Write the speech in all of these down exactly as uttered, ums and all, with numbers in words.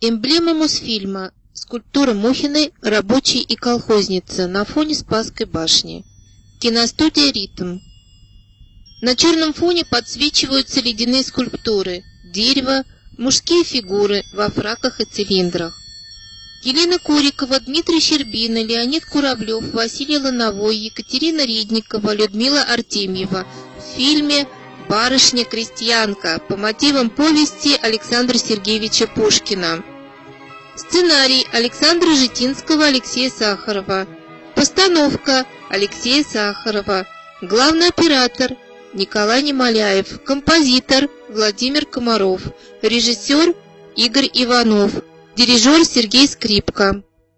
Эмблема Мосфильма. Скульптура Мухиной «Рабочий и колхозница» на фоне Спасской башни. Киностудия «Ритм». На черном фоне подсвечиваются ледяные скульптуры, дерево, мужские фигуры во фраках и цилиндрах. Елена Курикова, Дмитрий Щербина, Леонид Куравлев, Василий Лановой, Екатерина Редникова, Людмила Артемьева в фильме «Барышня-крестьянка» по мотивам повести Александра Сергеевича Пушкина. Сценарий Александра Житинского, Алексея Сахарова. Постановка Алексея Сахарова. Главный оператор Николай Немоляев. Композитор Владимир Комаров. Режиссер Игорь Иванов. Дирижер Сергей Скрипка.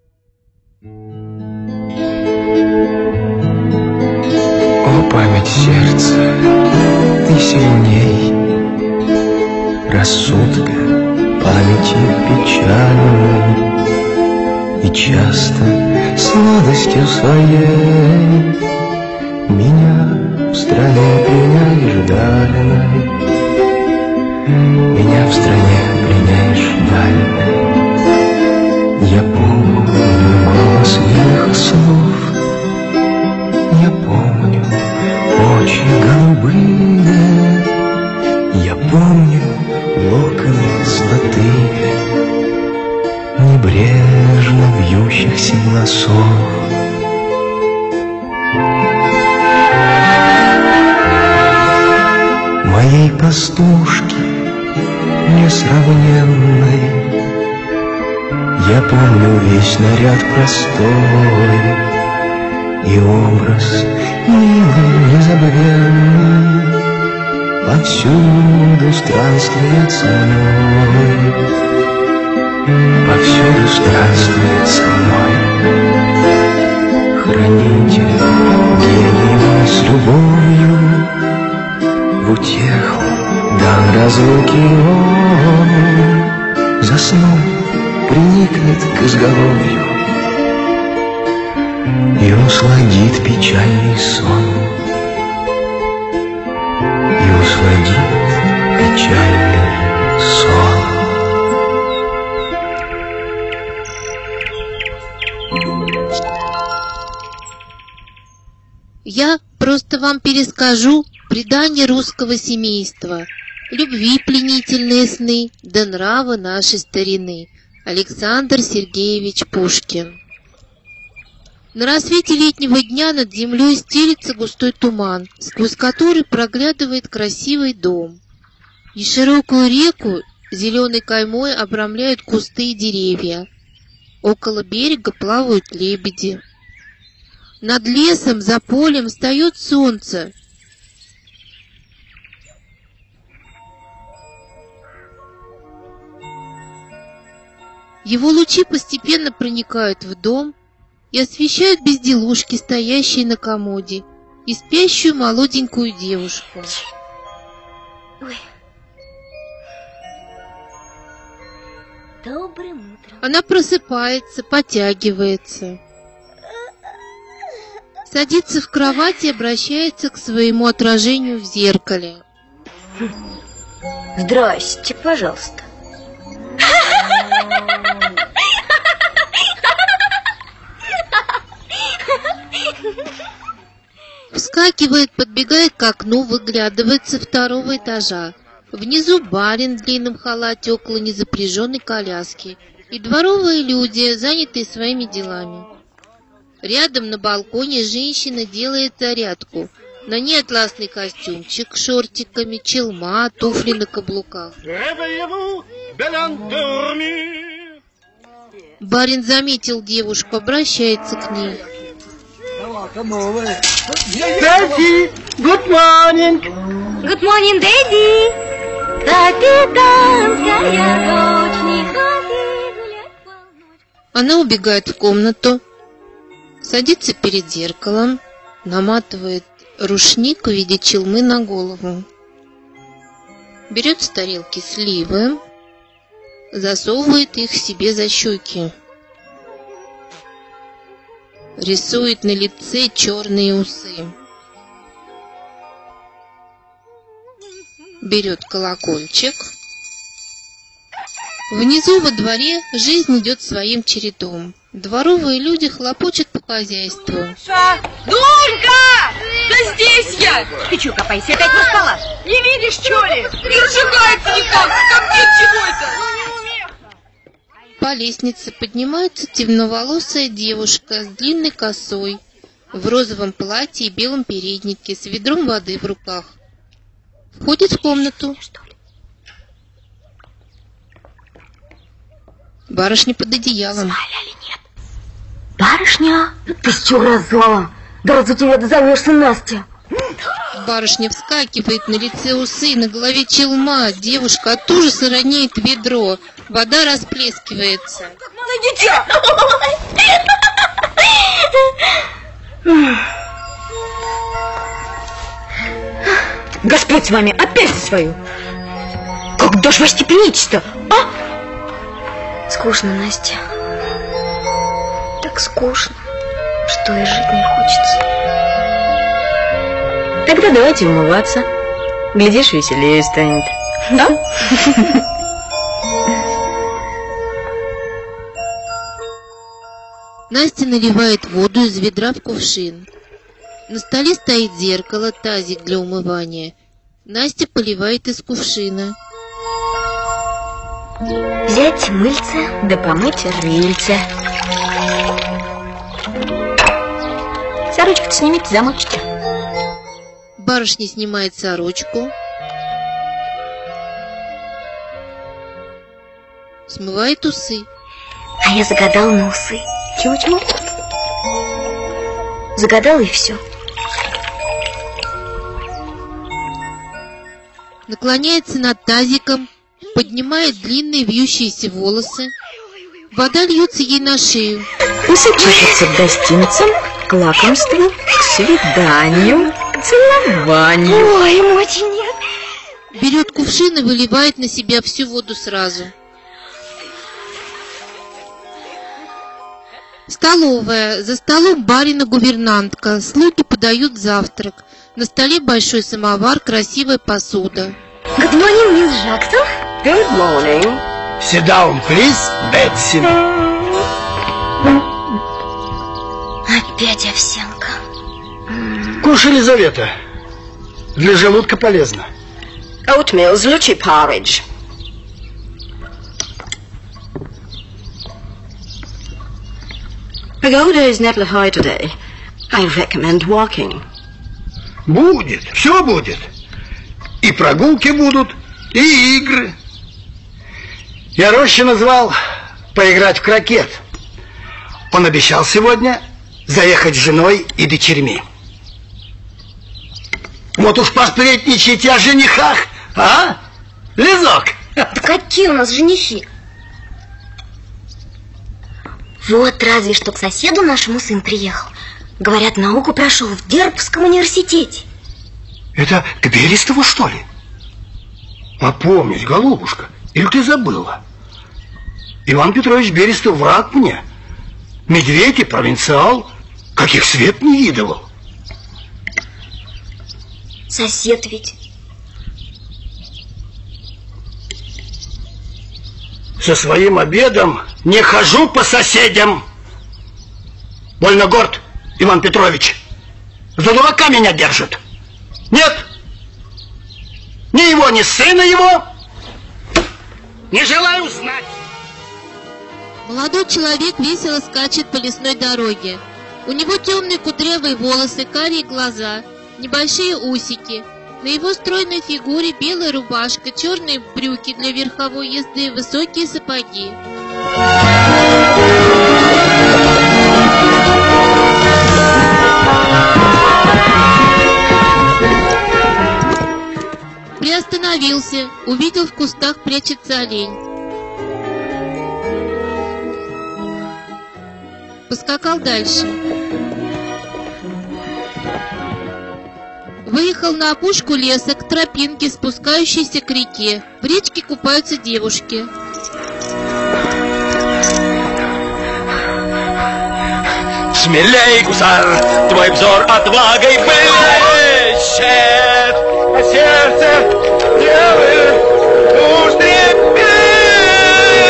О, память сердца, ты сильней рассудка, памяти печальной, и часто сладостью своей меня в стране пленяешь дальной, меня в стране пленяешь дальной. Я помню голос их слов, я помню очи голубые, я помню локоны золотые, небрежно вьющихся волосов. Моей пастушки несравненной я помню весь наряд простой и образ милый, незабвенный повсюду странствует со мной, повсюду странствует со мной. Хранитель гений мой с любовью в утеху дан разлуки он, заснул, приникнет к изголовью и усладит печальный сон, и усладит печальный сон. Я просто вам перескажу предание русского семейства, любви пленительные сны, да нравы нашей старины. Александр Сергеевич Пушкин. На рассвете летнего дня над землей стелится густой туман, сквозь который проглядывает красивый дом. И широкую реку зеленой каймой обрамляют кусты и деревья. Около берега плавают лебеди. Над лесом, за полем встает солнце. Его лучи постепенно проникают в дом и освещают безделушки, стоящие на комоде, и спящую молоденькую девушку. Ой. Добрым утром. Она просыпается, потягивается, садится в кровать и обращается к своему отражению в зеркале. Здрасте, пожалуйста. Вскакивает, подбегает к окну, выглядывает со второго этажа. Внизу барин в длинном халате около незапряженной коляски и дворовые люди, занятые своими делами. Рядом на балконе женщина делает зарядку. На ней атласный костюмчик с шортиками, челма, туфли на каблуках. Барин заметил девушку, обращается к ней. Daddy, good morning. Good morning, Daddy. Капитанская дочь, не ходи гулять полночь. Она убегает в комнату, садится перед зеркалом, наматывает рушник в виде челмы на голову, берет с тарелки сливы, засовывает их себе за щеки, рисует на лице черные усы, берет колокольчик, Внизу во дворе жизнь идет своим чередом. Дворовые люди хлопочут по хозяйству. Дулька! Да здесь я! Ты что, копайся, опять не спала? Не видишь, что ли? Не разжигается никак! Как нет чего это? По лестнице поднимается темноволосая девушка с длинной косой, в розовом платье и белом переднике, с ведром воды в руках. Входит в комнату. Барышня под одеялом. Барышня? Ты что, разола? Да разве тебя дозовешься, Настя? Барышня вскакивает, на лице усы, на голове челма. Девушка от ужаса роняет ведро. Вода расплескивается. Как малое дитя! Господь с вами, опять свою. Когда ж вы степенитесь-то, а? Скучно, Настя. Так скучно, что и жить не хочется. Тогда давайте умываться. Глядишь, веселее станет. Да? Настя наливает воду из ведра в кувшин. На столе стоит зеркало, тазик для умывания. Настя поливает из кувшина. Взять мыльце, да помыть рыльце. Сорочку-то снимите, замочите. Барышня снимает сорочку, смывает усы. А я загадал на усы. Чего-чего? Загадал и все. Наклоняется над тазиком, поднимает длинные вьющиеся волосы. Вода льется ей на шею. Усы чешутся к гостинцам, к лакомству, к свиданию, к целованию. Ой, мочи нет. Берет кувшин и выливает на себя всю воду сразу. Столовая. За столом барин и гувернантка. Слуги подают завтрак. На столе большой самовар, красивая посуда. Good morning, мисс Джексон. Good morning. Sit down, please, Бетси. Опять овсянка. Кушай, Елизавета. Для желудка полезно. Oatmeal, лучший porridge. Pagoda is never high today. I recommend walking. Будет, все будет. И прогулки будут, и игры. Я Рощина звал поиграть в крокет. Он обещал сегодня заехать с женой и дочерьми. Вот уж посплетничайте о женихах, а? Лизок? Да какие у нас женихи? Вот разве что к соседу нашему сын приехал. Говорят, науку прошел в Дербском университете. Это к Берестову, что ли? Опомнись, голубушка, или ты забыла? Иван Петрович Берестов враг мне. Медведь и провинциал, каких свет не видывал. Сосед ведь. Со своим обедом не хожу по соседям. Больно горд, Иван Петрович. За дурака меня держит. Нет, ни его, ни сына его не желаю знать. Молодой человек весело скачет по лесной дороге. У него темные кудрявые волосы, карие глаза, небольшие усики. На его стройной фигуре белая рубашка, черные брюки для верховой езды, высокие сапоги. Приостановился, увидел в кустах прячется олень. Поскакал дальше. Выехал на опушку леса к тропинке, спускающейся к реке. В речке купаются девушки. Смелей, гусар, твой взор отвагой блещет, а сердце делает уж трепещет.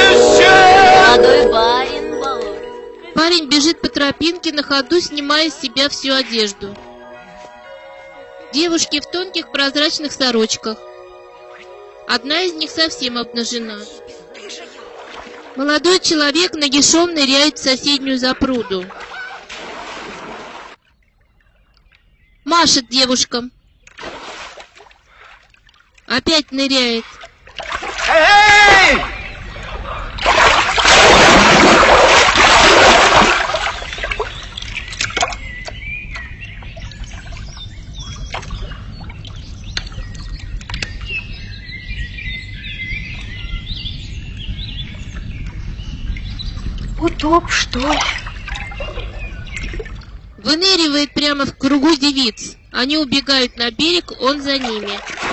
бегают по тропинке, на ходу снимая с себя всю одежду. Девушки в тонких прозрачных сорочках. Одна из них совсем обнажена. Молодой человек нагишом ныряет в соседнюю запруду. Машет девушкам. Опять ныряет. Эй! Утоп, что ли? Выныривает прямо в кругу девиц. Они убегают на берег, он за ними.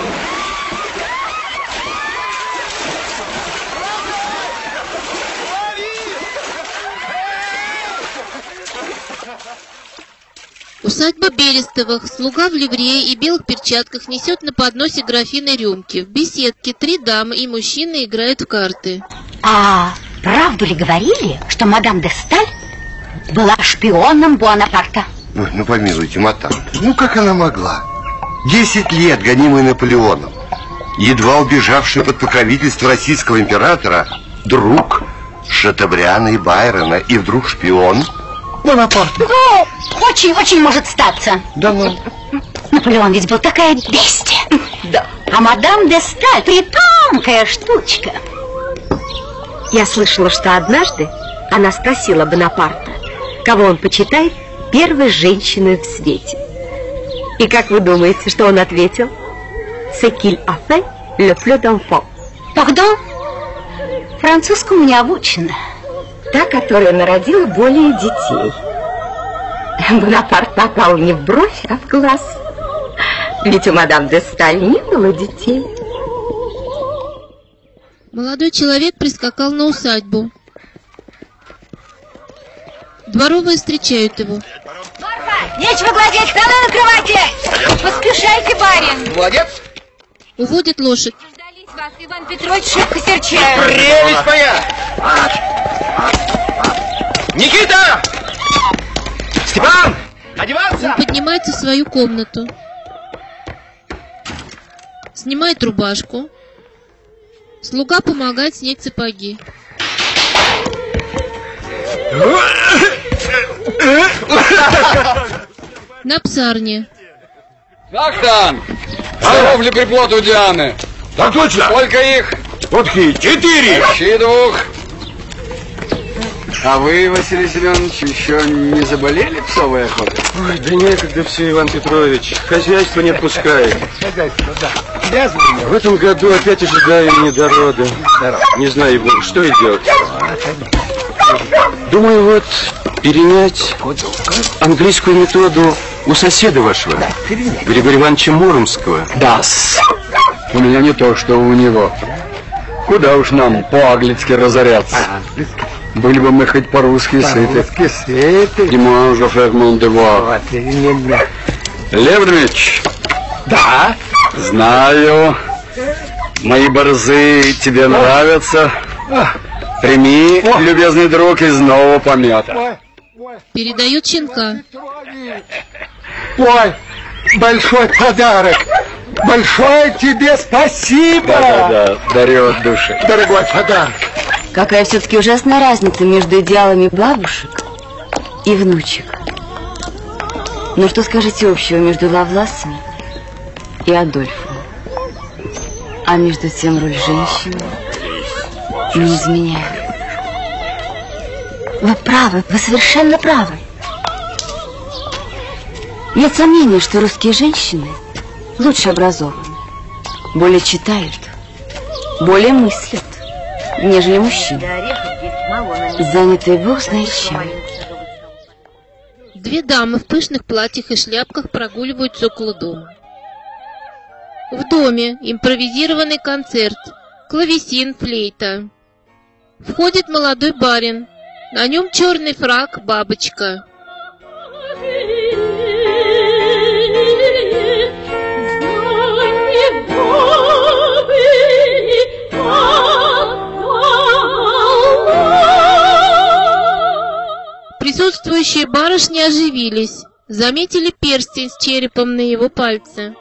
Усадьба Берестовых. Слуга в ливрее и белых перчатках несет на подносе графины рюмки. В беседке три дамы и мужчина играют в карты. А правду ли говорили, что мадам де Сталь была шпионом Буанапарта? Ой, ну помилуйте, мадам, ну как она могла? Десять лет гонимый Наполеоном, едва убежавший под покровительство российского императора, друг Шатобриана и Байрона, и вдруг шпион Бонапарт. Ну, очень-очень может статься. Да ну. Наполеон ведь был такая бестия. Да. А мадам де Сталь притонкая штучка. Я слышала, что однажды она спросила Бонапарта, кого он почитает первой женщиной в свете. И как вы думаете, что он ответил? C'est qu'il a fait le plus d'enfants. Пардон? Французскому не обучена. Та, которая народила более детей. Бонапарт попал не в бровь, а в глаз. Ведь у мадам де Сталь не было детей. Молодой человек прискакал на усадьбу. Дворовые встречают его. Нечего глазеть, хана на кровати! Поспешайте, барин! Молодец! Уводят лошадь. Дождались вас, Иван Петрович, шибко серчает. Прелесть моя! Никита! Степан! Одеваться! Он поднимается в свою комнату. Снимает рубашку. Слуга помогает снять сапоги. На псарне. Как там? Здоров ли приплод у Дианы? Так точно. Сколько их? Вот четыре. Щи двух. А вы, Василий Семенович, еще не заболели псовой охотой? Ой, да некогда все, Иван Петрович. Хозяйство не отпускает. В этом году опять ожидаем недорода. Не знаю, что и делать. Думаю, вот перенять английскую методу у соседа вашего, Григория Ивановича Муромского. Да-с. У меня не то, что у него. Куда уж нам по-английски разоряться. Были бы мы хоть по-русски сыты. И можно фрагмент дева. Лев Ильич. Да? Знаю. Мои борзы тебе нравятся. Прими, любезный друг, из нового помета. Передает щенка. Ой, большой подарок. Большое тебе спасибо. Да-да-да, дарю от души. Дорогой подарок. Какая все-таки ужасная разница между идеалами бабушек и внучек. Ну что скажете общего между Лавласом и Адольфом? А между тем роль женщины не изменяет. Вы правы, вы совершенно правы. Нет сомнения, что русские женщины лучше образованы, более читают, более мыслят, нежели мужчины, занятые бог знает чем. Две дамы в пышных платьях и шляпках прогуливаются около дома. В доме импровизированный концерт, клавесин, флейта. Входит молодой барин. На нем черный фрак, бабочка. Присутствующие барышни оживились, заметили перстень с черепом на его пальце.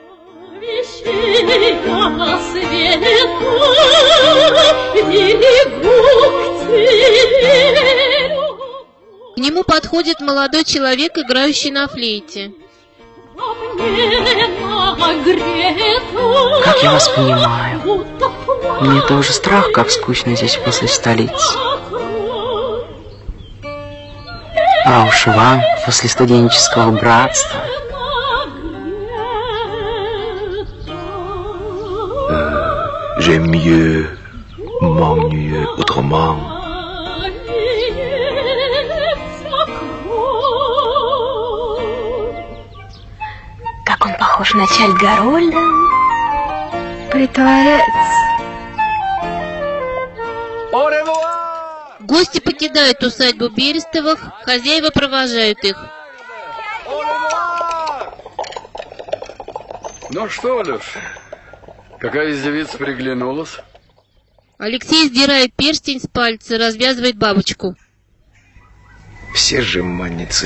К нему подходит молодой человек, играющий на флейте. Как я вас понимаю. Мне тоже страх, как скучно здесь после столицы. А уж вам после студенческого братства. J'aime mieux m'ennuyer autrement. Как он похож на Чарльза Гарольда. Притворяется. Гости покидают усадьбу Берестовых, хозяева провожают их. Ну что, Леш, какая из девиц приглянулась? Алексей сдирает перстень с пальца, развязывает бабочку. Все жеманницы.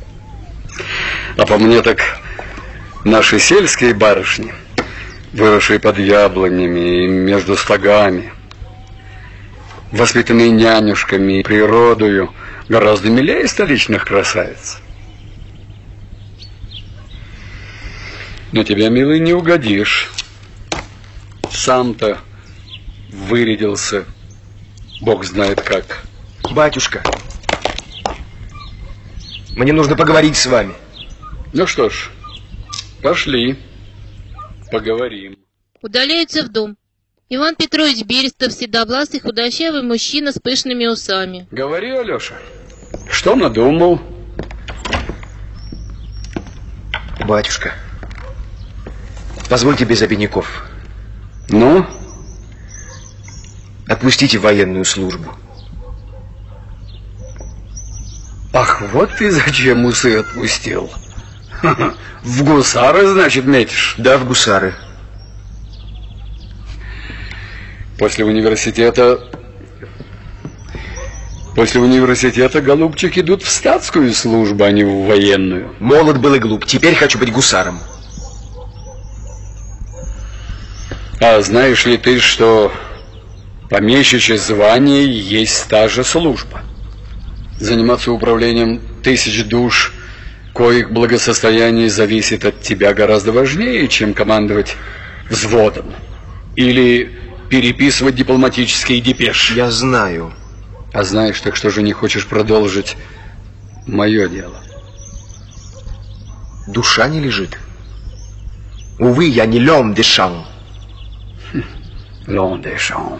А по мне так наши сельские барышни, выросшие под яблонями и между стогами, воспитанные нянюшками и природою, гораздо милее столичных красавиц. Но тебе, милый, не угодишь. Сам-то вырядился, Бог знает как. Батюшка, мне нужно поговорить с вами. Ну что ж, пошли, поговорим. Удаляются в дом. Иван Петрович Берестов, седовласый, худощавый мужчина с пышными усами. Говори, Алеша, что надумал? Батюшка, позвольте без обиняков. Ну? Отпустите военную службу. Ах, вот ты зачем усы отпустил. В гусары, значит, метишь? Да, в гусары. После университета... После университета, голубчик, идут в статскую службу, а не в военную. Молод был и глуп, теперь хочу быть гусаром. А знаешь ли ты, что помещичье звание есть та же служба? Заниматься управлением тысяч душ, коих благосостояние зависит от тебя, гораздо важнее, чем командовать взводом или переписывать дипломатические депеши. Я знаю. А знаешь, так что же не хочешь продолжить мое дело? Душа не лежит. Увы, я не l'homme des champs. L'homme des champs.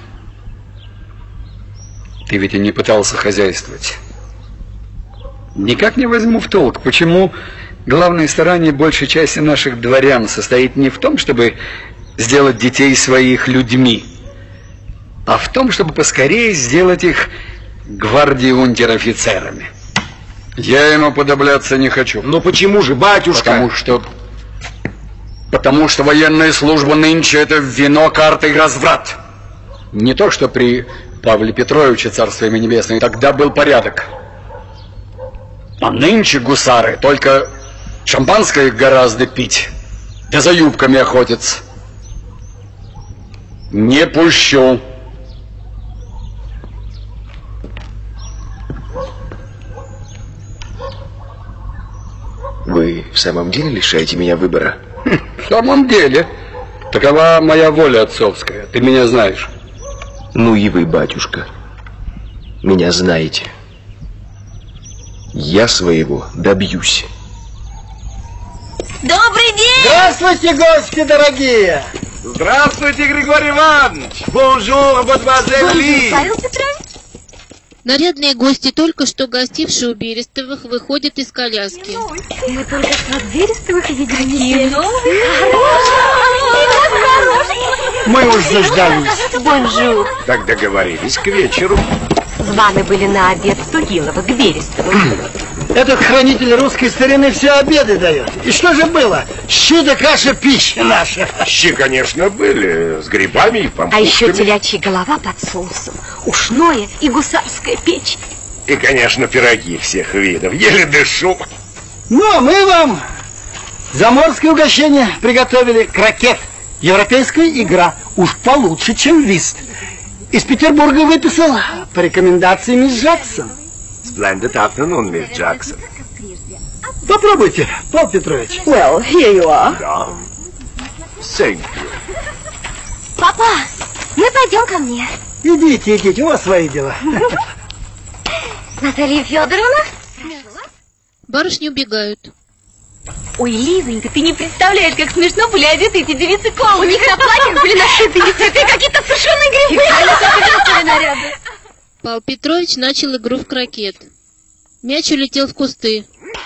Ты ведь и не пытался хозяйствовать. Никак не возьму в толк, почему главное старание большей части наших дворян состоит не в том, чтобы сделать детей своих людьми, а в том, чтобы поскорее сделать их гвардии унтер-офицерами. Я ему подобляться не хочу. Но почему же, батюшка? Потому что... Потому что военная служба нынче это вино, карты и разврат. Не то, что при Павле Петровиче, царство ему небесное, тогда был порядок. А нынче гусары только шампанское гораздо пить, да за юбками охотятся. Не пущу. Вы в самом деле лишаете меня выбора? В самом деле. Такова моя воля отцовская. Ты меня знаешь. Ну и вы, батюшка, меня знаете. Я своего добьюсь. Добрый день! Здравствуйте, гости дорогие! Здравствуйте, Григорий Иванович! Бонжур, мадемуазель Ли! Павел Петрович? Нарядные гости, только что гостившие у Берестовых, выходят из коляски. Мы только что от Берестовых видели. Мы уж заждались. Бонжур. Так договорились к вечеру. Званы были на обед в Тугилово, к Берестовым. Этот хранитель русской старины все обеды дает. И что же было? Щи да каша пища наша. Щи, конечно, были, с грибами и пампушками. А еще телячья голова под соусом, ушное и гусарская печень. И, конечно, пироги всех видов. Еле дышу. Ну, а мы вам заморское угощение приготовили. Крокет. Европейская игра. Уж получше, чем вист. Из Петербурга выписал по рекомендации мисс Джексон. Splendid afternoon, мисс Джексон. Попробуйте, Павел Петрович. Well, here you are. Да. Thank you. Папа, мы пойдем ко мне. Идите, идите, у вас свои дела. Наталья Федоровна? Барышни убегают. Ой, Лизонька, ты не представляешь, как смешно были одеты эти девицы клоуны. У них на платьях были нашиты не цветы, какие-то совершенно грибы. наряды. Павел Петрович начал игру в крокет. Мяч улетел в кусты.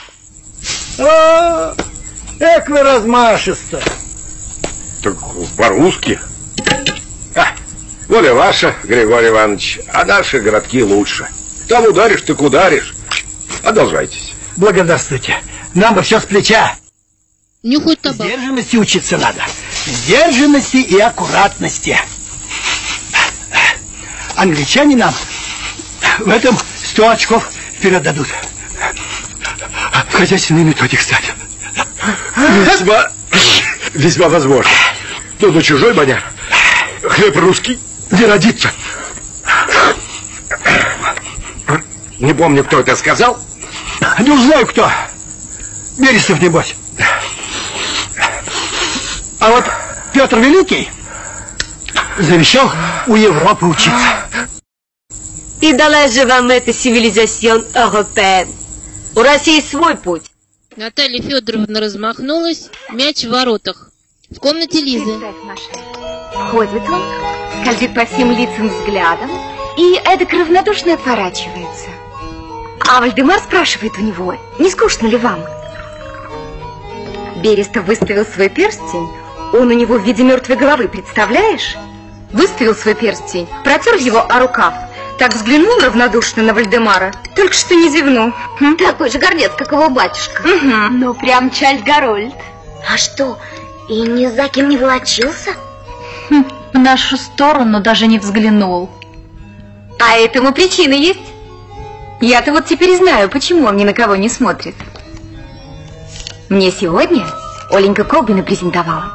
О, как вы размашисто. Так по-русски. А, воля ваша, Григорий Иванович, а наши городки лучше. Там ударишь, так ударишь. Одолжайтесь. Благодарствуйте. Нам бы все с плеча. Нюхают табак. Сдержанности учиться надо. Сдержанности и аккуратности. Англичане нам в этом сто очков вперед дадут. Хозяйственный методик, кстати. Весьма, весьма возможно. Но на чужой маняр хлеб русский не родится. Не помню, кто это сказал. Не узнаю, кто. Берестов, небось. А вот Петр Великий завещал у Европы учиться. И дала же вам эта цивилизацион европеен. У России свой путь. Наталья Федоровна размахнулась, мяч в воротах. В комнате Лизы. Входит он, скользит по всем лицам взглядом и эдак равнодушно отворачивается. А Вальдемар спрашивает у него, не скучно ли вам? Берестов выставил свой перстень, он у него в виде мертвой головы, представляешь? Выставил свой перстень, протер его о рукав, так взглянул равнодушно на Вальдемара, только что не зевнул. Хм? Такой же гордец, как его батюшка. Угу. Ну, прям Чарльз Гарольд. А что, и ни за кем не волочился? Хм, в нашу сторону даже не взглянул. А этому причина есть. Я-то вот теперь знаю, почему он ни на кого не смотрит. Мне сегодня Оленька Колбина презентовала.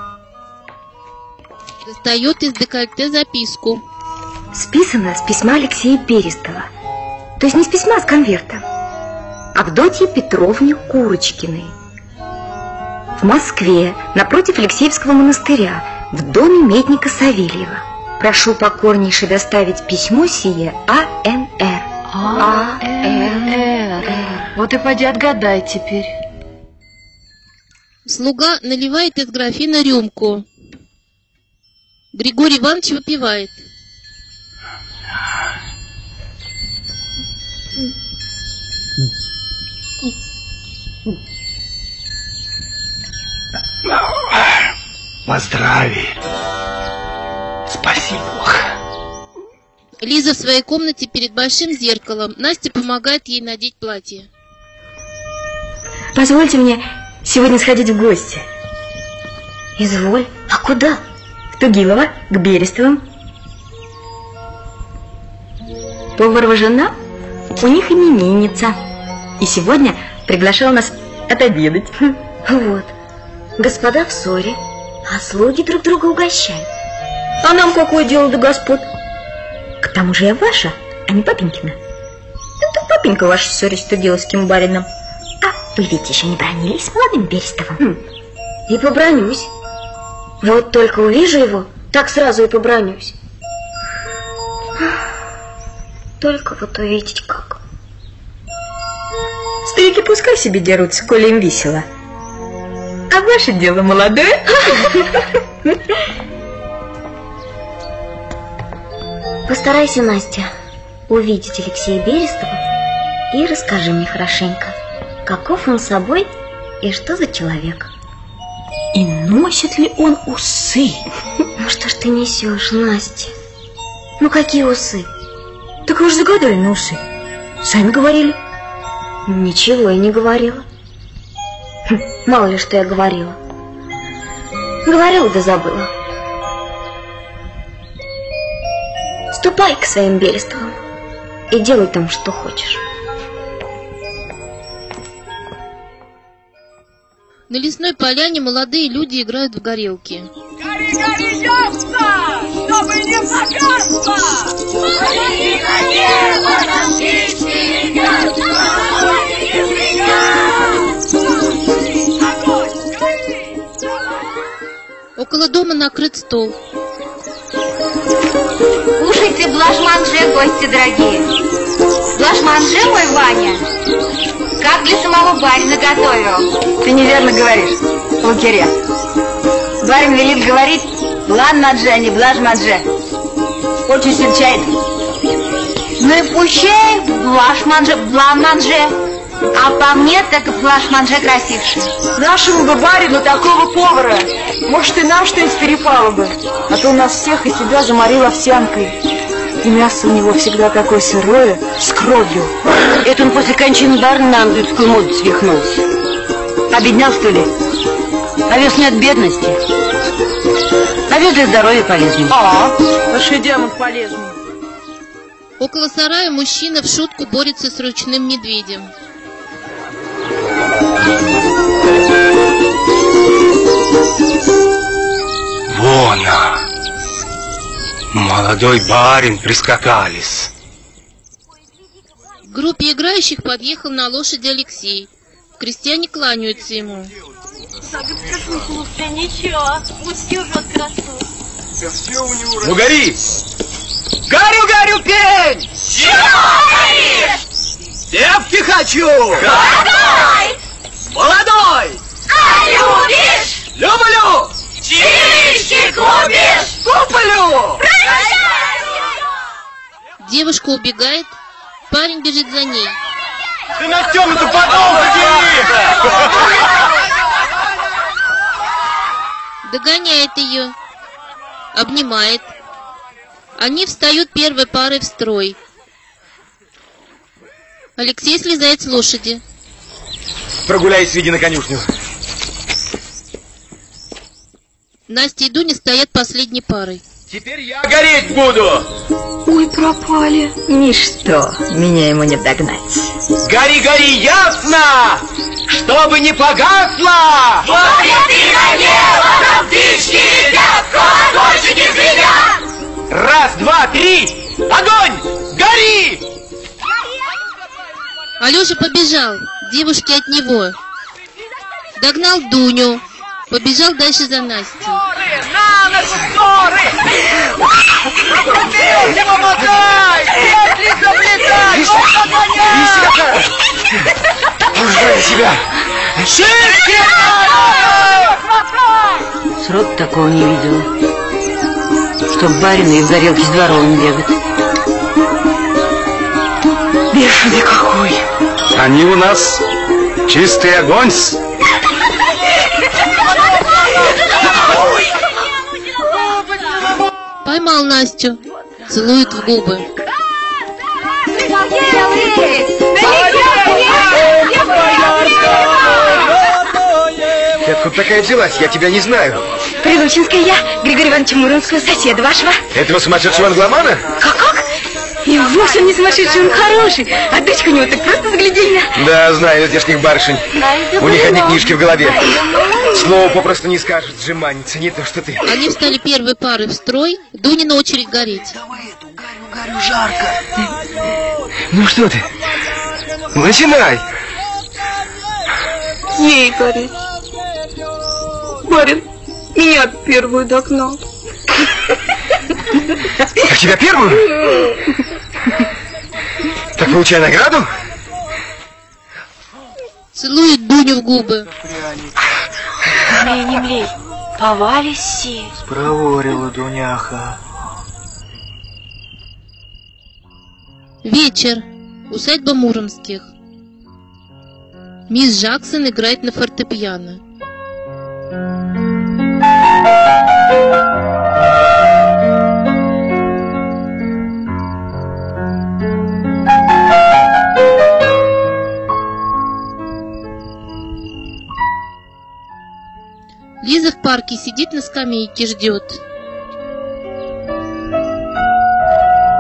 Достает из декольте записку. Списано с письма Алексея Берестова. То есть не с письма, а с конверта. Авдотье Петровне Курочкиной. В Москве, напротив Алексеевского монастыря, в доме медника Савельева. Прошу покорнейше доставить письмо сие А Н Р. А Н Р. Вот и поди отгадай теперь. Слуга наливает из графина рюмку. Григорий Иванович выпивает. Поздравили. Спаси Бог. Лиза в своей комнате перед большим зеркалом. Настя помогает ей надеть платье. Позвольте мне сегодня сходить в гости. Изволь. А куда? В Тугилово, к Берестовым. Поварова жена, у них именинница. И сегодня приглашал нас отобедать. Вот. Господа в ссоре, а слуги друг друга угощают. А нам какое дело до господ? К тому же я ваша, а не папенькина. Это папенька ваш ссорит с тугиловским барином. А вы ведь еще не бронились с молодым Берестовым? Хм. И побронюсь. Вот только увижу его, так сразу и побронюсь. Только вот увидеть как. Старики пускай себе дерутся, коли им весело. А ваше дело молодое. Постарайся, Настя, увидеть Алексея Берестова и расскажи мне хорошенько, каков он собой и что за человек. И носит ли он усы? Ну что ж ты несешь, Настя? Ну какие усы? Так вы же загадали на усы. Сами говорили. Ничего я не говорила. Хм, мало ли что я говорила. Говорила да забыла. Ступай к своим Берестовым и делай там, что хочешь. На лесной поляне молодые люди играют в горелки. Гори, гори, ясно, чтобы не погасло! Гори, на небо, на птички летят, огонь, гори! Около дома накрыт стол. Кушайте блажманже, гости дорогие. Блажманже мой Ваня, как для самого барина готовил. Ты неверно говоришь, Лукерья. Барин велит говорить блан-манже, а не блаж-манже. Очень случайно. Ну и пущай блажманже, блан-манже. А по мне так блажманже красивше. Нашему бы барину такого повара. Может, и нам что-нибудь перепало бы. А то у нас всех и себя заморил овсянкой. И мясо у него всегда такое сырое, с кровью. Это он после кончины барина на английскую моду свихнулся. Обеднял, что ли? Овес не от бедности. Овес для здоровья полезный. А, лошадям полезный. Около сарая мужчина в шутку борется с ручным медведем. Вон, молодой барин прискакались. К группе играющих подъехал на лошади Алексей. Крестьяне кланяются ему. Ничего, устюжет красу. Ну гори! Горю, горю, пень! Чего горишь? Девки хочу! Какой? Молодой! А любишь? Люблю! Чилищи купишь? Куплю! Девушка убегает, парень бежит за ней. Ты на темную подол Догоняет ее, обнимает. Они встают первой парой в строй. Алексей слезает с лошади. Прогуляйся, иди на конюшню. Настя и Дуня стоят последней парой. Теперь я гореть буду! Ой, пропали. Ничто, меня ему не догнать. Гори, гори, ясно! Чтобы не погасло! Смотри ты на небо, там птички летят, колокольчики звенят! Раз, два, три! Огонь! Гори! Алёша побежал, девушки от него. Догнал Дуню, побежал дальше за Настей. На ночь скоры! Не помогай! Петли заплетай! Пожалуй себя! Чистки! Срок такого не видела. Чтоб барины из горелки с дворовым бегать. Бешеный какой! Они у нас чистый огонь. Поймал Настю, целует в губы. Ты откуда такая взялась? Я тебя не знаю. Прилучинская я, Григория Ивановича Муромского, соседа вашего. Этого сумасшедшего англомана? Как, как? И вовсе не сумасшедший, он хороший. А дочка у него так просто загляденья. Да, знаю здешних барышень. У них одни книжки в голове. Слово попросту не скажет, сжиманится, не то что ты. Они встали первой парой в строй, Дуне на очередь гореть. Гарю, жарко. Ну что ты? Начинай. Ей гореть. Барин меня первую догнал. Так тебя первую? Так получай награду? Целует Дуню в губы. Млей, не млей, повались все. Проворила Дуняха. Вечер. Усадьба Муромских. Мисс Джексон играет на фортепиано. Лиза в парке сидит на скамейке, ждет.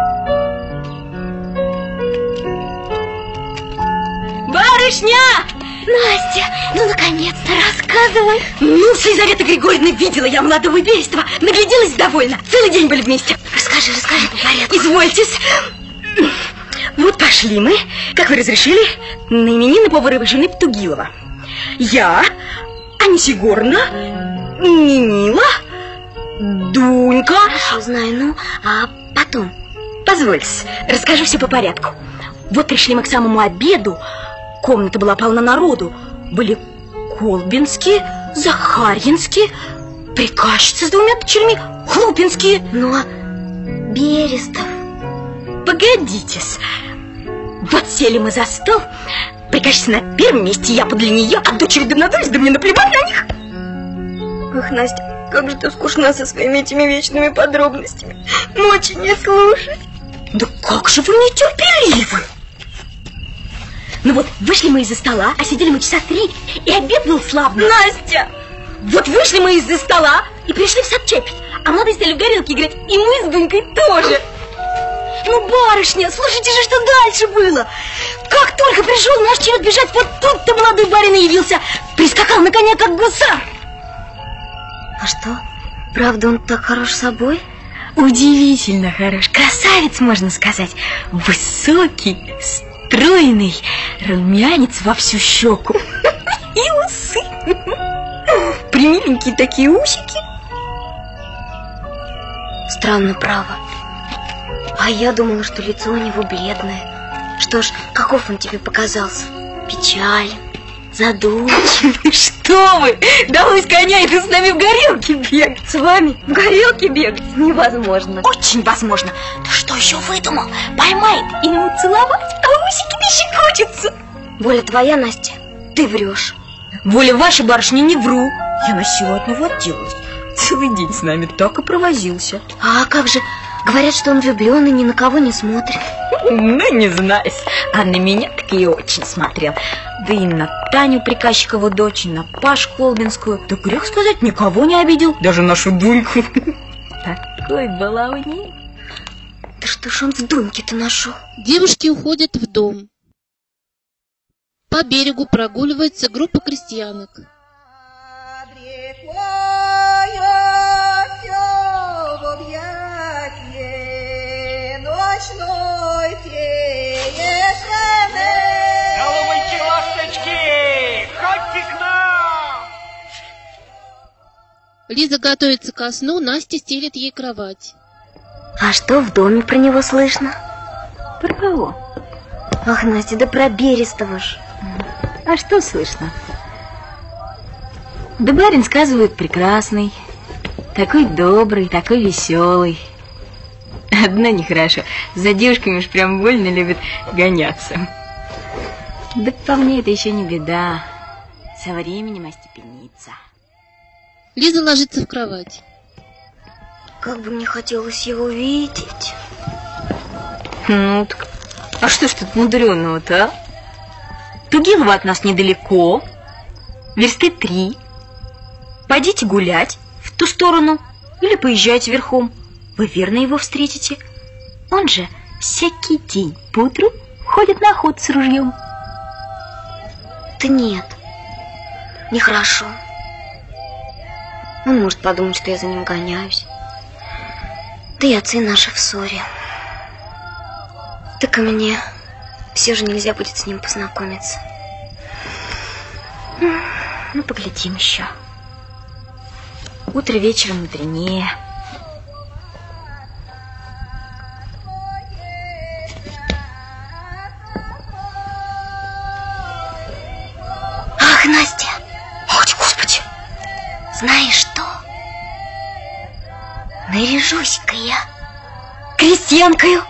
Барышня! Настя, ну наконец-то рассказывай. Ну, с Елизаветой Григорьевной видела я молодого Берестова. Нагляделась довольно. Целый день были вместе. Расскажи, расскажи по порядку. Извольтесь. Вот пошли мы, как вы разрешили, на именины повара жены Птугилова. Я, Анисия Егоровна, Нинила, Дунька. Хорошо, знаю, ну, а потом? Позвольте, расскажу все по порядку. Вот пришли мы к самому обеду. Комната была полна народу. Были Колбинские, Захарьинские, приказчицы с двумя дочерьми, Хлупинские. Ну, а Берестов? Погодитесь. Вот сели мы за стол. Приказчица на первом месте, я подле нее, а дочери да надулись, да мне наплевать на них. Ах, Настя, как же ты скучна со своими этими вечными подробностями. Мочи не слушать. Да как же вы нетерпеливы! Ну вот, вышли мы из-за стола, а сидели мы часа три, и обед был славный. Настя! Вот вышли мы из-за стола и пришли в сад чепить, а молодые стали в горелки играть, и мы с Дунькой тоже. Ну, барышня, слушайте же, что дальше было. Как только пришел наш черед бежать, вот тут-то молодой барин и явился. Прискакал на коня, как гусар. А что, правда он так хорош собой? Удивительно хорош, красавец, можно сказать. Высокий, стройный, румянец во всю щеку. И усы. Примиленькие такие усики. Странно, право. А я думала, что лицо у него бледное. Что ж, каков он тебе показался? Печален, задумчив. Что вы? Далось коня, и ты с нами в горелке бегать. С вами в горелке бегать невозможно. Очень возможно. Ты что еще выдумал? Поймает и ему целовать, а усики не щекочутся. Воля твоя, Настя, ты врешь. Воля ваша, барышня, не вру. Я на силу от него отделалась. Целый день с нами так и провозился. А как же? Говорят, что он влюблен и ни на кого не смотрит. Ну, не знаю. А на меня так и очень смотрел. Да и на Таню Приказчикову дочь, и на Пашу Колбинскую. Да грех сказать, никого не обидел. Даже нашу Дуньку. Такой баловник. Да что ж он в Дуньке-то нашел? Девушки уходят в дом. По берегу прогуливается группа крестьянок. Голубенькие ласточки, ходьте к нам! Лиза готовится ко сну, Настя стелит ей кровать. А что в доме про него слышно? Про кого? Ах, Настя, да про Берестова ж. А что слышно? Да барин, сказывают, прекрасный. Такой добрый, такой веселый. Одно нехорошо. За девушками уж прям больно любит гоняться. Да по мне это еще не беда. Со временем остепенится. Лиза ложится в кровать. Как бы мне хотелось его видеть. Ну так, а что ж тут мудреного-то, а? Тугилово от нас недалеко. Версты три. Пойдите гулять в ту сторону или поезжайте верхом. Вы верно его встретите. Он же всякий день поутру ходит на охоту с ружьем. Да нет, нехорошо. Он может подумать, что я за ним гоняюсь. Да и отцы наши в ссоре. Так и мне все же нельзя будет с ним познакомиться. Ну, поглядим еще. Утро вечером мудренее. Ах, Настя! Ах, Господи! Знаешь что? Наряжусь-ка я крестьянкою.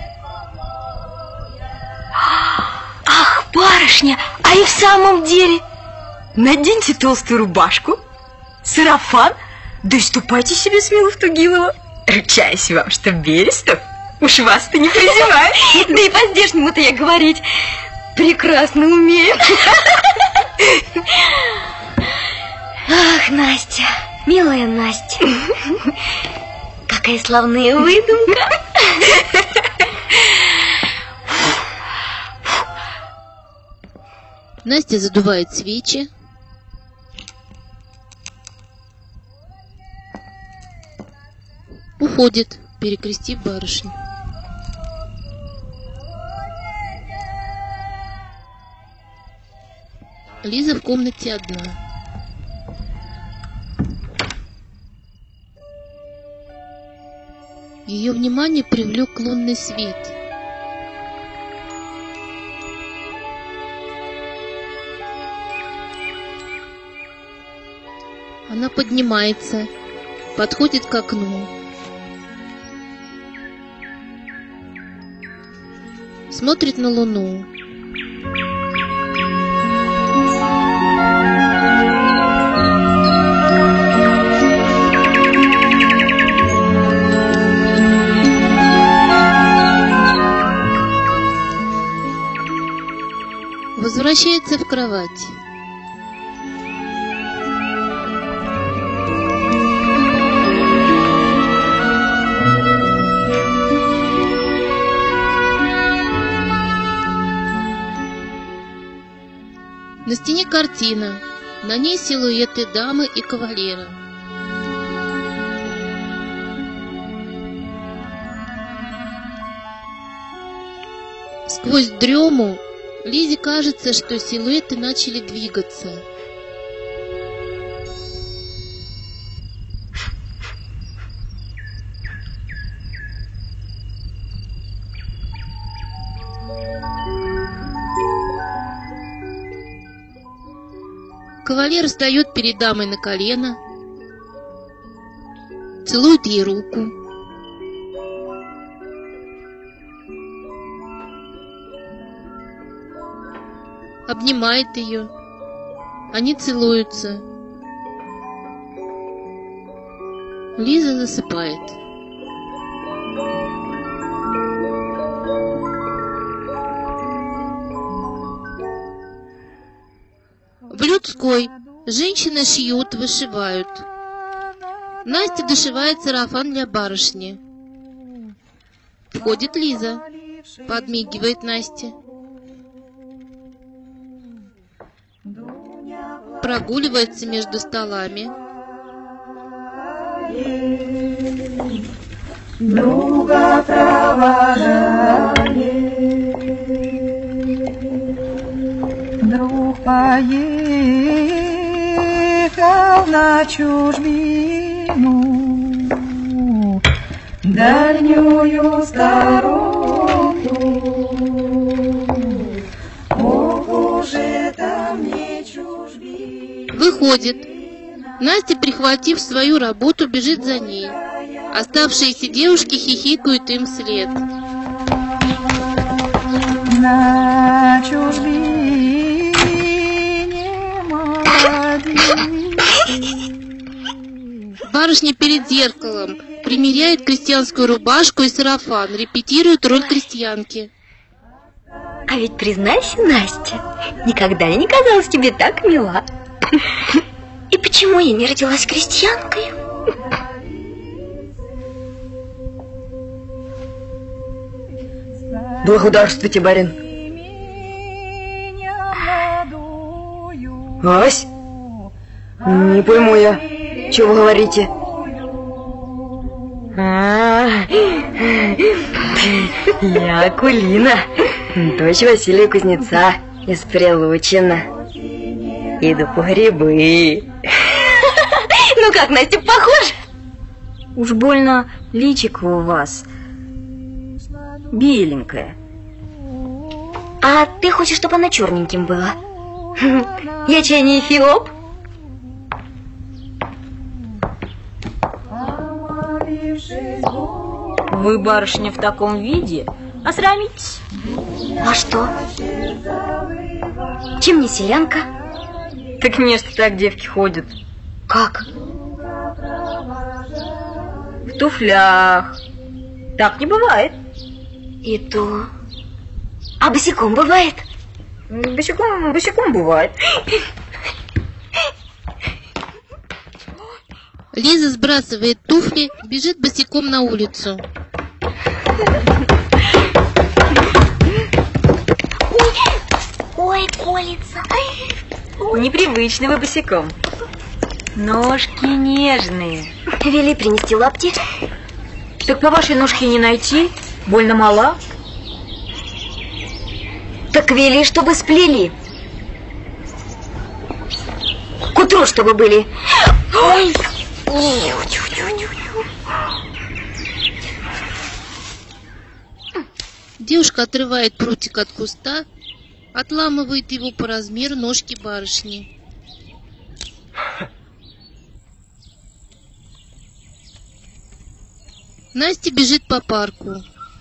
Ах, барышня, а и в самом деле. Наденьте толстую рубашку, сарафан, да и ступайте себе смело в Тугилово. Ручаюсь вам, что Берестов уж вас-то не прозевает. Да и по-здешнему-то я говорить прекрасно умею. Ах, Настя, милая Настя, какая славная выдумка. Настя задувает свечи. Уходит, перекрестив барышню. Лиза в комнате одна. Ее внимание привлек лунный свет. Она поднимается, подходит к окну. Смотрит на луну. Возвращается в кровать. На стене картина, на ней силуэты дамы и кавалера. Сквозь дрему Лизе кажется, что силуэты начали двигаться. Кавалер встает перед дамой на колено, целует ей руку. Обнимает ее. Они целуются. Лиза засыпает. В людской женщины шьют, вышивают. Настя дошивает сарафан для барышни. Входит Лиза, подмигивает Насте. Прогуливается между столами. Друга провожает, друг поехал на чужбину, дальнюю сторонку. Ох, уже там не чужбина. Выходит. Настя, прихватив свою работу, бежит за ней. Оставшиеся девушки хихикают им вслед. На чужбине Барышня перед зеркалом примеряет крестьянскую рубашку и сарафан, репетирует роль крестьянки. А ведь признайся, Настя, никогда я не казалась тебе так мила. И почему я не родилась крестьянкой? Благодарствуйте, барин. Ась? Не пойму я, что вы говорите. А, я Акулина, дочь Василия Кузнеца из Прилучина. Иду по грибы. Ну как, Настя, похожа? Уж больно личико у вас беленькое. А ты хочешь, чтобы она черненьким была? Я чай не Эфиоп? Вы, барышня, в таком виде осрамитесь. А что? Чем не селянка? Так место так девки ходят. Как? В туфлях. Так не бывает. И то. А босиком бывает? Босиком, босиком бывает. Лиза сбрасывает туфли, бежит босиком на улицу. Ой, Ой, колется. Непривычно вы босиком. Ножки нежные. Вели принести лапти. Так по вашей ножке не найти. Больно мала. Так вели, чтобы сплели. К утру, чтобы были. Ой. Девушка отрывает прутик от куста, отламывает его по размеру ножки барышни. Настя бежит по парку.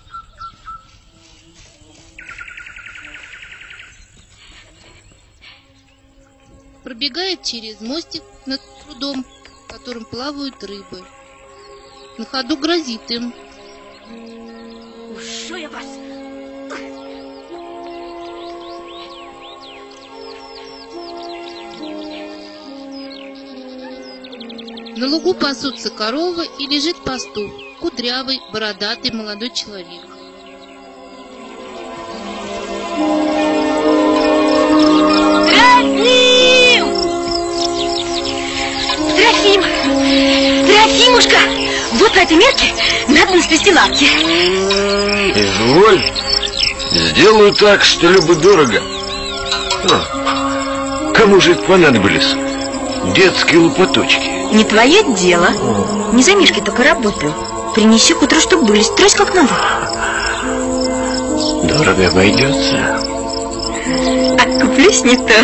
Пробегает через мостик над прудом, в котором плавают рыбы. На ходу грозит им. Уж я вас. На лугу пасутся коровы и лежит пастух, кудрявый, бородатый молодой человек. Трофим! Трофим! Трофимушка! Вот на этой мерке надо сплести лапки. Изволь. Сделаю так, что любо-дорого. А, кому же это понадобились? Детские лопаточки. Не твое дело. Не за Мишкой только работаю. Принеси к утру, чтобы были. Стройсь как надо. Дорого обойдется. Откуплюсь не то.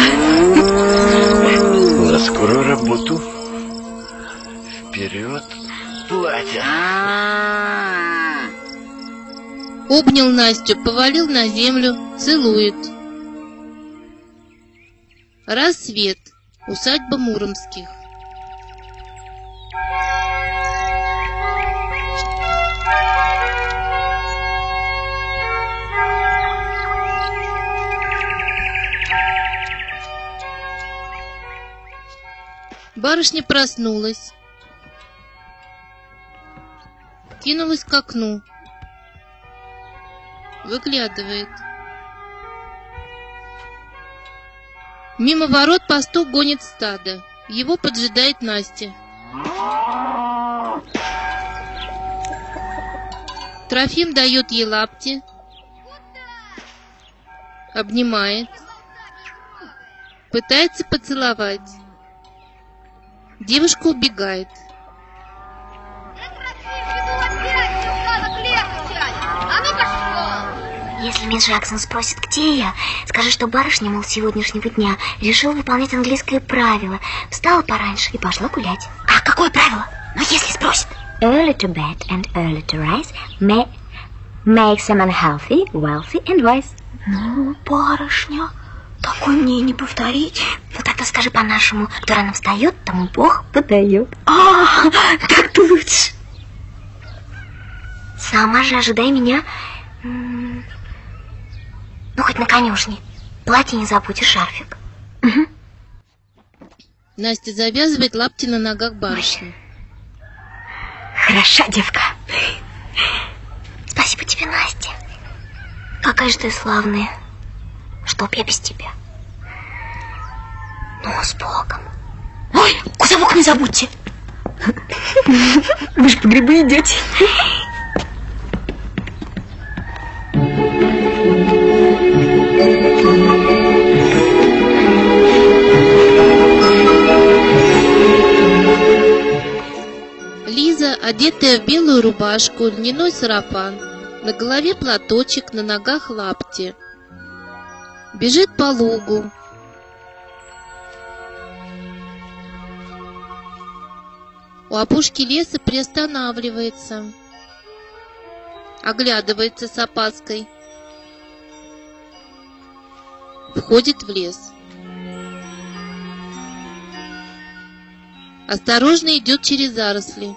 На скорую работу. Вперед, платье. Обнял Настю, повалил на землю, целует. Рассвет. Усадьба Муромских. Барышня проснулась, кинулась к окну, выглядывает. Мимо ворот пастух гонит стадо. Его поджидает Настя. Трофим дает ей лапти, обнимает, пытается поцеловать. Девушка убегает. Если мисс Джексон спросит, где я, скажи, что барышня, мол, с сегодняшнего дня решила выполнять английское правило. Встала пораньше и пошла гулять. А какое правило? Ну, если спросит. Early to bed and early to rise may makes a man healthy, wealthy and wise. Ну, барышня, такое мне не повторить. Ну, тогда скажи по-нашему, кто рано встает, тому Бог подает. А, так-то лучше. Сама же ожидай меня... Ну, хоть на конюшне. Платье не забудь и шарфик. Угу. Настя завязывает лапти на ногах барышни. Хороша девка. Спасибо тебе, Настя. Какая же ты славная. Чтоб я без тебя. Ну, с Богом. Ой, кусовок не забудьте. Вы же по грибы идете. Лиза, одетая в белую рубашку, льняной сарафан, на голове платочек, на ногах лапти. Бежит по лугу. У опушки леса приостанавливается. Оглядывается с опаской. Входит в лес. Осторожно идет через заросли.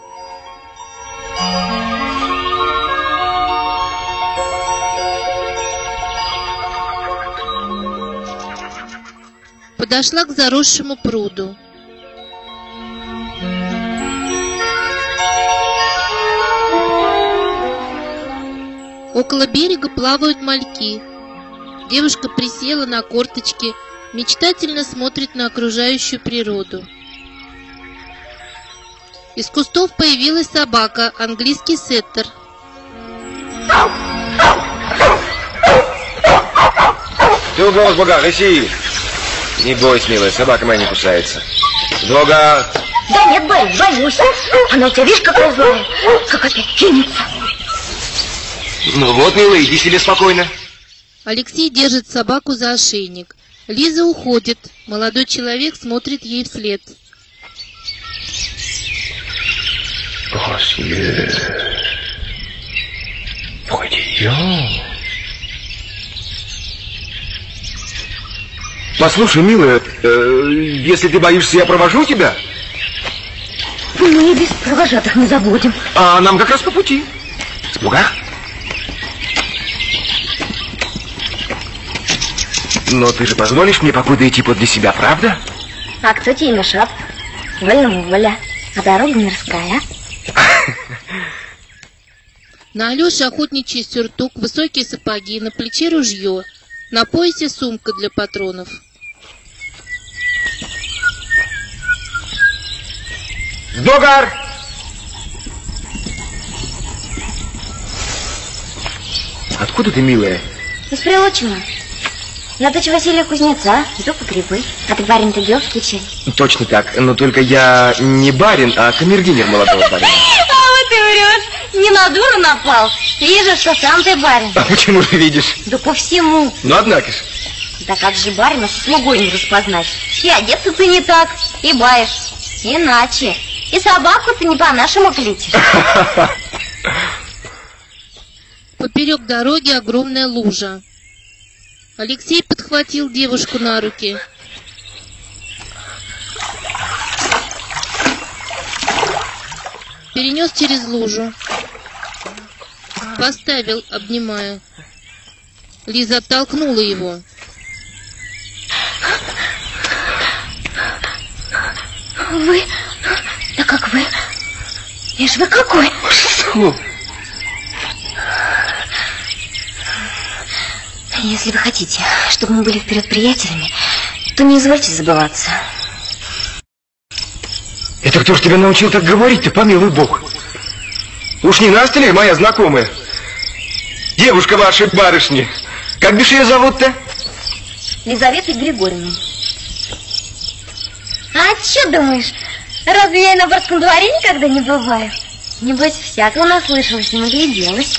Подошла к заросшему пруду. Около берега плавают мальки. Девушка присела на корточки, мечтательно смотрит на окружающую природу. Из кустов появилась собака, английский сеттер. Ты голос, Бога, лыси! Не бойся, милая, собака моя не кусается. Бога! Да нет, боюсь, боюсь. Она у тебя, видишь, какая злая, как опять кинется. Ну вот, милая, иди себе спокойно. Алексей держит собаку за ошейник. Лиза уходит. Молодой человек смотрит ей вслед. Послушай, милая, э, если ты боишься, я провожу тебя. Мы и без провожатых не забудем. А нам как раз по пути. Бога? Но ты же позволишь мне покуда идти подле себя, правда? А кто тебе мешает? Вольному воля, а дорога мирская. На Алёше охотничий сюртук, высокие сапоги, на плече ружье, на поясе сумка для патронов. Сдогар! Откуда ты, милая? Из Прилучина. На дочь Василия Кузнеца, иду по грибы. А ты барин-то девки чай? Точно так, но только я не барин, а камердинер молодого барина. А вот ты врешь. Не на дуру напал. Вижу, что сам ты барин. А почему же видишь? Да по всему. Ну, однако ж. Да как же барина с слугой не распознать? И одет ты не так, и баешь иначе. И собаку ты не по-нашему кличешь. Поперек дороги огромная лужа. Алексей подхватил девушку на руки. Перенес через лужу. Поставил, обнимая. Лиза оттолкнула его. Вы? Да как вы? Ишь вы какой? Что? Если вы хотите, чтобы мы были вперед приятелями, то не извольте забываться. Это кто ж тебя научил так говорить-то, помилуй Бог? Уж не Настя ли, моя знакомая? Девушка вашей барышни. Как бишь ее зовут-то? Лизавета Григорьевна. А что думаешь, разве я и на барском дворе никогда не бываю? Небось, всякого наслышалась, нагляделась.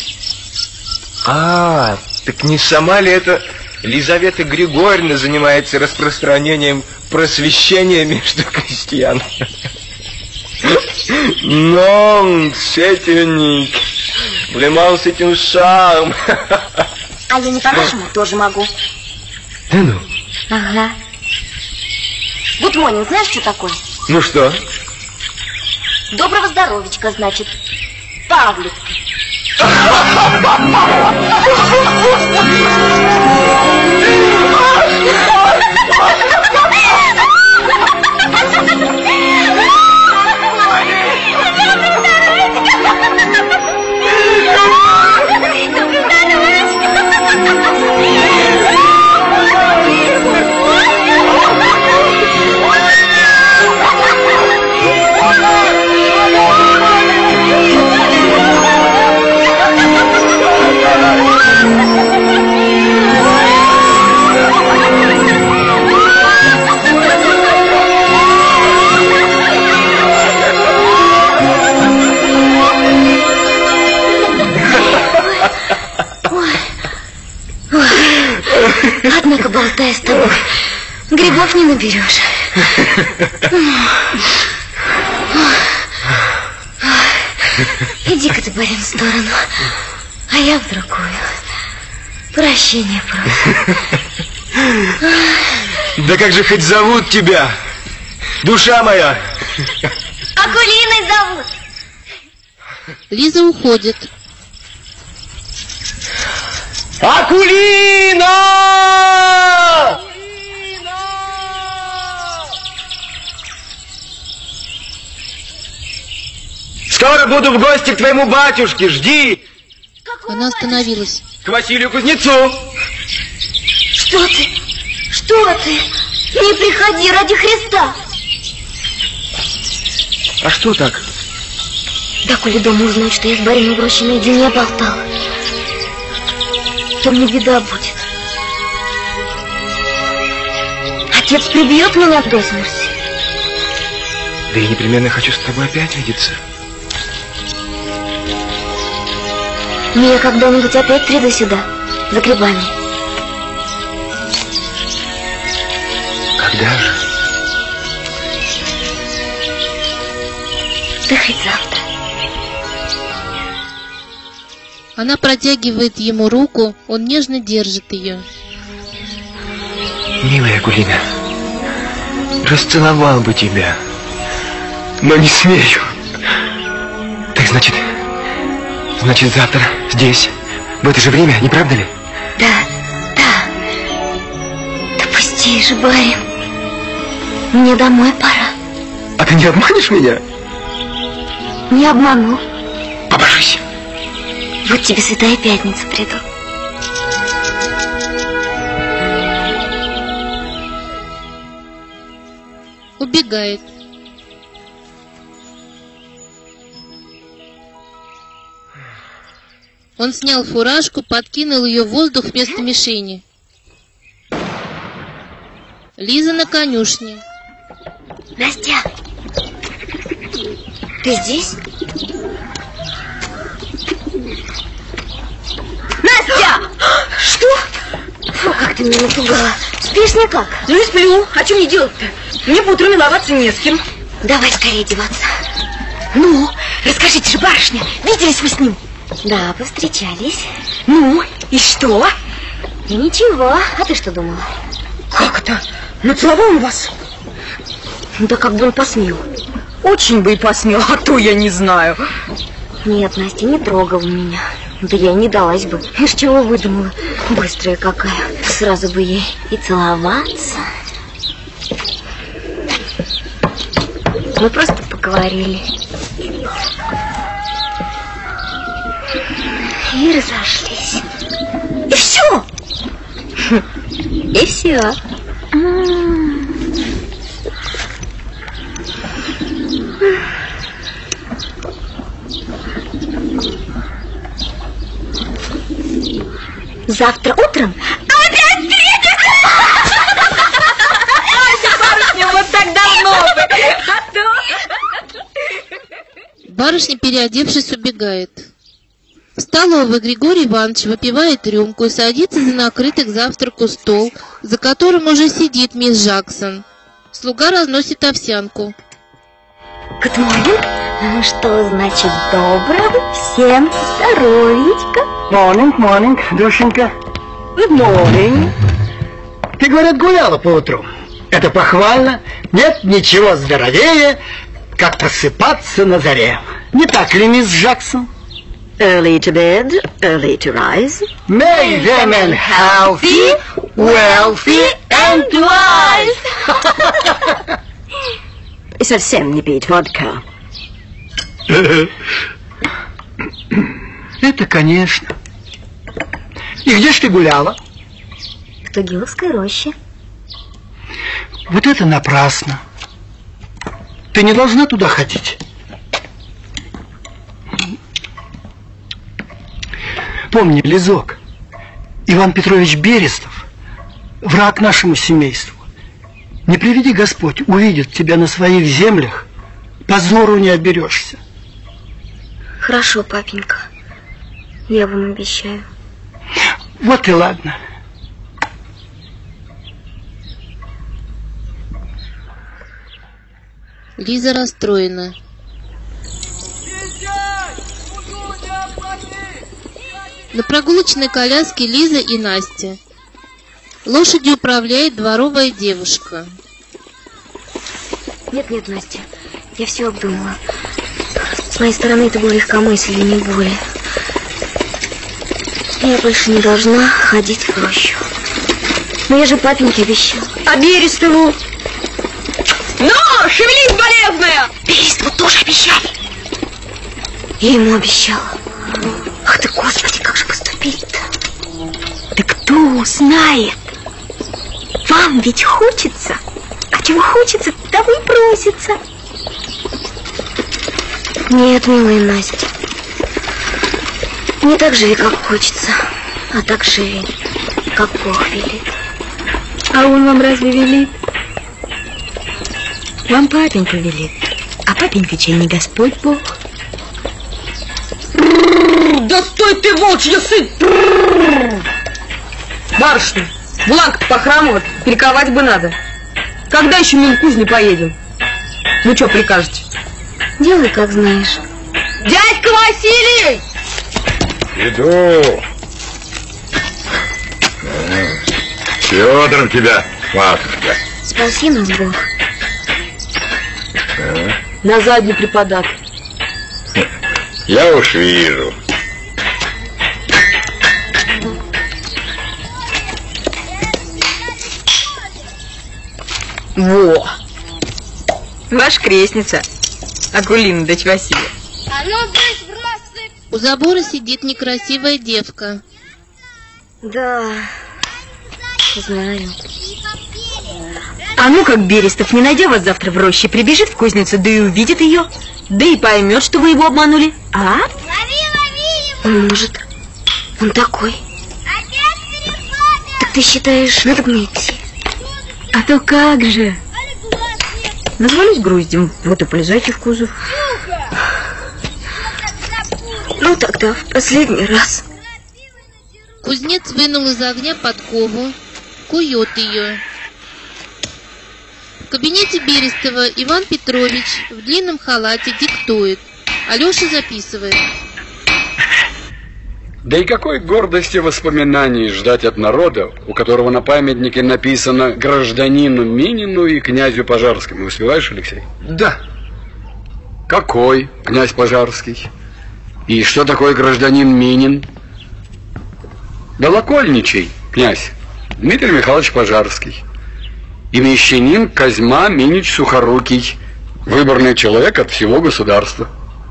А, так не сама ли это Лизавета Григорьевна занимается распространением просвещения между крестьян? Non, c'est unique. Vraiment, c'est un charme. А я не по-нашему тоже могу. Да ну? Ага. Гудмонин, знаешь, что такое? Ну что? Доброго здоровичка, значит. По-английски. Однако, болтая с тобой, грибов не наберешь. Иди-ка ты, барин, в сторону, а я в другую. Прощения прошу. Да как же хоть зовут тебя, душа моя? Акулиной зовут. Лиза уходит. Акулина! Скоро буду в гости к твоему батюшке, жди. Она остановилась. К Василию Кузнецу. Что ты? Что ты? Не приходи ради Христа. А что так? Да коли дома узнают, что я с барином в роще наедине болтала, то мне беда будет. Отец прибьет меня до смерти. Да я непременно хочу с тобой опять видеться. Но я когда-нибудь опять приду сюда, за грибами. Когда же? Да хоть завтра. Она протягивает ему руку, он нежно держит ее. Милая Акулина, расцеловал бы тебя, но не смею. Так значит, значит завтра здесь, в это же время, не правда ли? Да, да. Да пусти же, барин. Мне домой пора. А ты не обманешь меня? Не обману. Побожись. Вот тебе Святая Пятница приду. Убегает. Он снял фуражку, подкинул ее в воздух вместо мишени. Лиза на конюшне. Настя, ты здесь? Настя! Что? Фу, как ты меня напугала. Спишь никак? Ну и сплю. А что мне делать-то? Мне по утру миловаться не с кем. Давай скорее одеваться. Ну, расскажите же, барышня, виделись вы с ним? Да, повстречались. Ну, и что? И ничего. А ты что думала? Как это? Нацеловал он вас? Да как бы он посмел. Очень бы и посмел, а то я не знаю. Нет, Настя, не трогал меня. Да я и не далась бы. Из чего выдумала? Быстрая какая. Сразу бы ей и целоваться. Мы просто поговорили. И разошлись. И все? И все. Завтра утром опять встретимся! Барышня, вот так давно бы! А то... Барышня, переодевшись, убегает. В столовой Григорий Иванович выпивает рюмку и садится за накрытый к завтраку стол, за которым уже сидит мисс Джексон. Слуга разносит овсянку. Good morning. Ну что значит доброго всем здоровичка? Morning, morning, душенька. Good morning. Ты, говорят, гуляла по утру. Это похвально. Нет ничего здоровее, как просыпаться на заре. Не так ли, мисс Джексон? Early to bed, early to rise. Make them and healthy, wealthy and wise. И совсем не пить водка. Это, конечно. И где ж ты гуляла? В Тугиловской роще. Вот это напрасно. Ты не должна туда ходить. Помни, Лизок, Иван Петрович Берестов, враг нашему семейству. Не приведи Господь, увидит тебя на своих землях, позору не оберешься. Хорошо, папенька. Я вам обещаю. Вот и ладно. Лиза расстроена. На прогулочной коляске Лиза и Настя. Лошадью управляет дворовая девушка. Нет, нет, Настя, я все обдумала. С моей стороны это было легкомыслие, не более. Я больше не должна ходить в рощу. Но я же папеньке обещала. А Берестову? Ну, шевелись, болезная! Берестову тоже обещали. Я ему обещала. Ах ты, Господи, как же поступить-то? Да кто узнает? нам ведь хочется. А чего хочется, того и просится. Нет, милая Настя, не так живи, как хочется, а так живи, как Бог велит. А он вам разве велит? Вам папенька велит. А папенька чей не Господь Бог? Да стой ты, волчья сыть! Барышня, Буланка похрамывать, перековать бы надо. Когда еще мимо кузни поедем? Ну что прикажете? Делай, как знаешь. Дядька Василий! Иду. Федором тебя, матушка. Спаси нас, Бог. А? На задний припадок. Я уж вижу. Во! Ваша крестница, Акулина, дочь Василия. У забора сидит некрасивая девка. Да, знаю. А ну как Берестов, не найдя вас завтра в роще, прибежит в кузницу, да и увидит ее, да и поймет, что вы его обманули. А? Он может. Он такой. Так ты считаешь, надо мне идти? А то как же? Назвались груздем, вот и полезайте в кузов. Ну тогда в последний раз. Кузнец вынул из огня подкову, кует ее. В кабинете Берестова Иван Петрович в длинном халате диктует. Алеша записывает. Да и какой гордости воспоминаний ждать от народа, у которого на памятнике написано гражданину Минину и князю Пожарскому. Успеваешь, Алексей? Да. Какой князь Пожарский? И что такое гражданин Минин? Долокольничий князь Дмитрий Михайлович Пожарский. И мещанин Козьма Минич Сухорукий. Выборный человек от всего государства.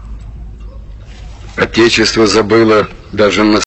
Отечество забыло даже на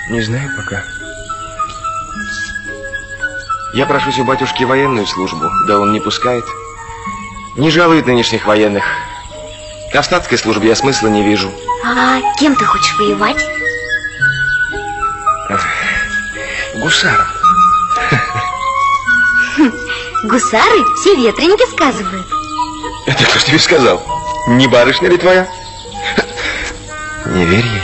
Не знаю пока. Я прошусь у батюшки военную службу, да он не пускает. Не жалует нынешних военных. А в статской службе я смысла не вижу. А кем ты хочешь воевать? Гусаром. Гусары все ветреники сказывают. Это кто ж тебе сказал? Не барышня ли твоя? Не верь ей.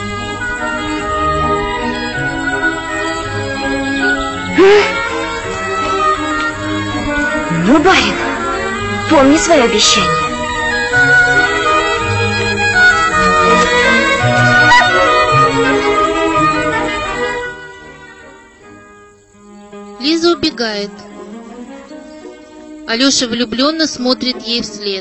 Ну, барин, помни свое обещание. Лиза убегает. Алёша влюбленно смотрит ей вслед.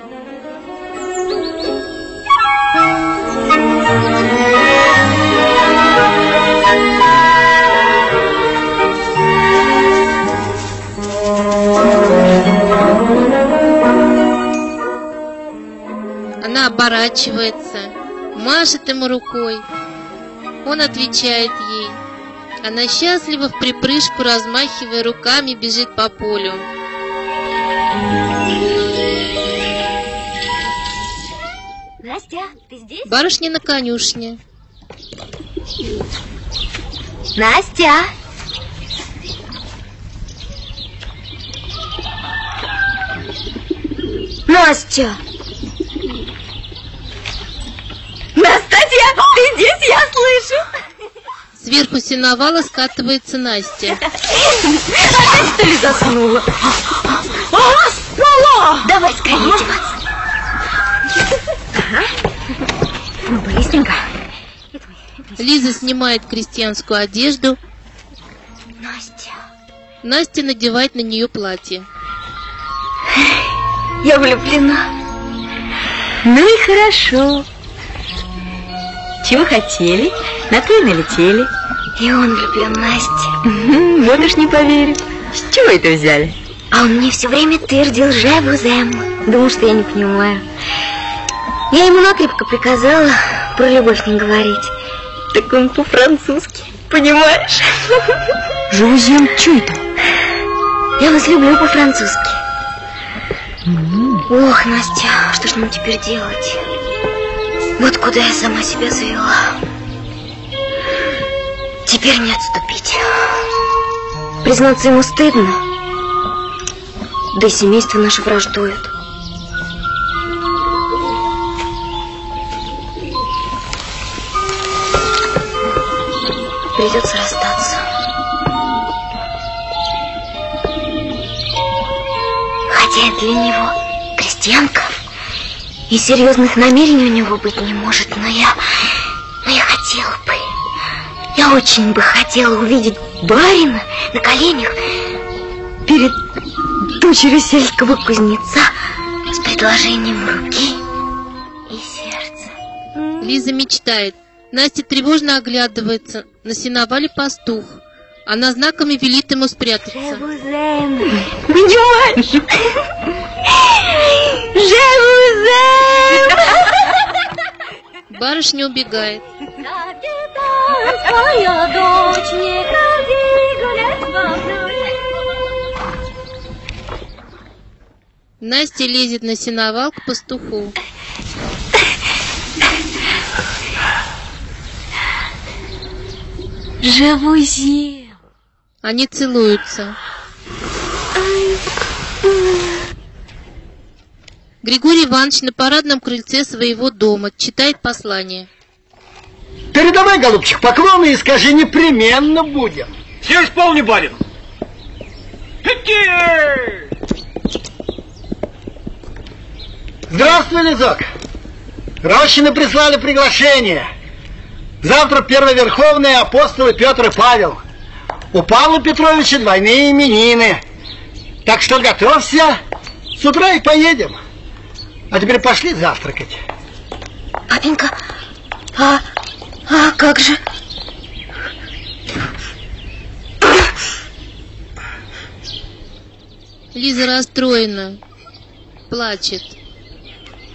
Она оборачивается, машет ему рукой. Он отвечает ей. Она счастливо в припрыжку, размахивая руками, бежит по полю. Настя, ты здесь? Барышня на конюшне. Настя! Настя! Настасья, ты здесь, я слышу. Сверху сеновала скатывается Настя. Опять, что ли, заснула? А, спала! Давай скорее одеваться. Ага. Ну, быстренько. Лиза снимает крестьянскую одежду. Настя. Настя надевает на нее платье. Я влюблена. Ну и хорошо. Чего хотели, на то и налетели. И он влюблен, Настя. Вот уж не поверю. С чего это взяли? А он мне все время твердил «Je vous aime». Думал, что я не понимаю. Я ему накрепко приказала про любовь не говорить. Так он по-французски, понимаешь? «Je vous aime», что это? Я вас люблю по-французски. Mm-hmm. Ох, Настя, что ж нам теперь делать? Вот куда я сама себя завела. Теперь не отступить. Признаться ему стыдно. Да и семейство наше враждует. Придется расстаться. Хотя для него крестьянка, и серьезных намерений у него быть не может, но я, но я хотела бы, я очень бы хотела увидеть барина на коленях перед дочерью сельского кузнеца с предложением руки и сердца. Лиза мечтает. Настя тревожно оглядывается. На сеновале пастух. Она знаками велит ему спрятаться. Понимаешь? Барышня убегает. Настя лезет на сеновал к пастуху. Je vous aime. Они целуются. Григорий Иванович на парадном крыльце своего дома читает послание. Передавай, голубчик, поклоны и скажи, непременно будем. Все исполни, барин. Здравствуй, Лизок. Рощины прислали приглашение. Завтра первоверховные апостолы Петр и Павел. У Павла Петровича двойные именины. Так что готовься, с утра и поедем. А теперь пошли завтракать. Папенька, а, а как же? Лиза расстроена, плачет.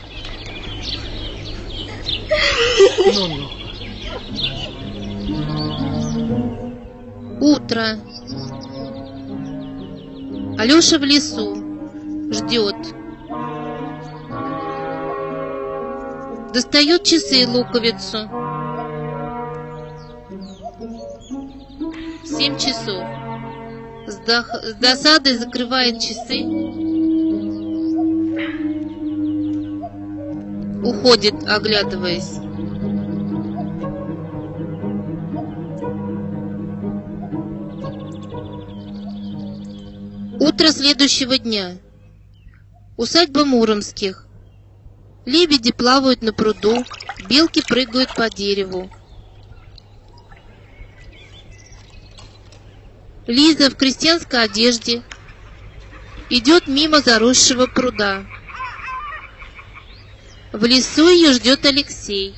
Ну-ну. Утро. Алёша в лесу. Ждет. Достает часы и луковицу. Семь часов. С, дох... с досадой закрывает часы. Уходит, оглядываясь. Утро следующего дня. Усадьба Муромских. Лебеди плавают на пруду, белки прыгают по дереву. Лиза в крестьянской одежде идет мимо заросшего пруда. В лесу ее ждет Алексей.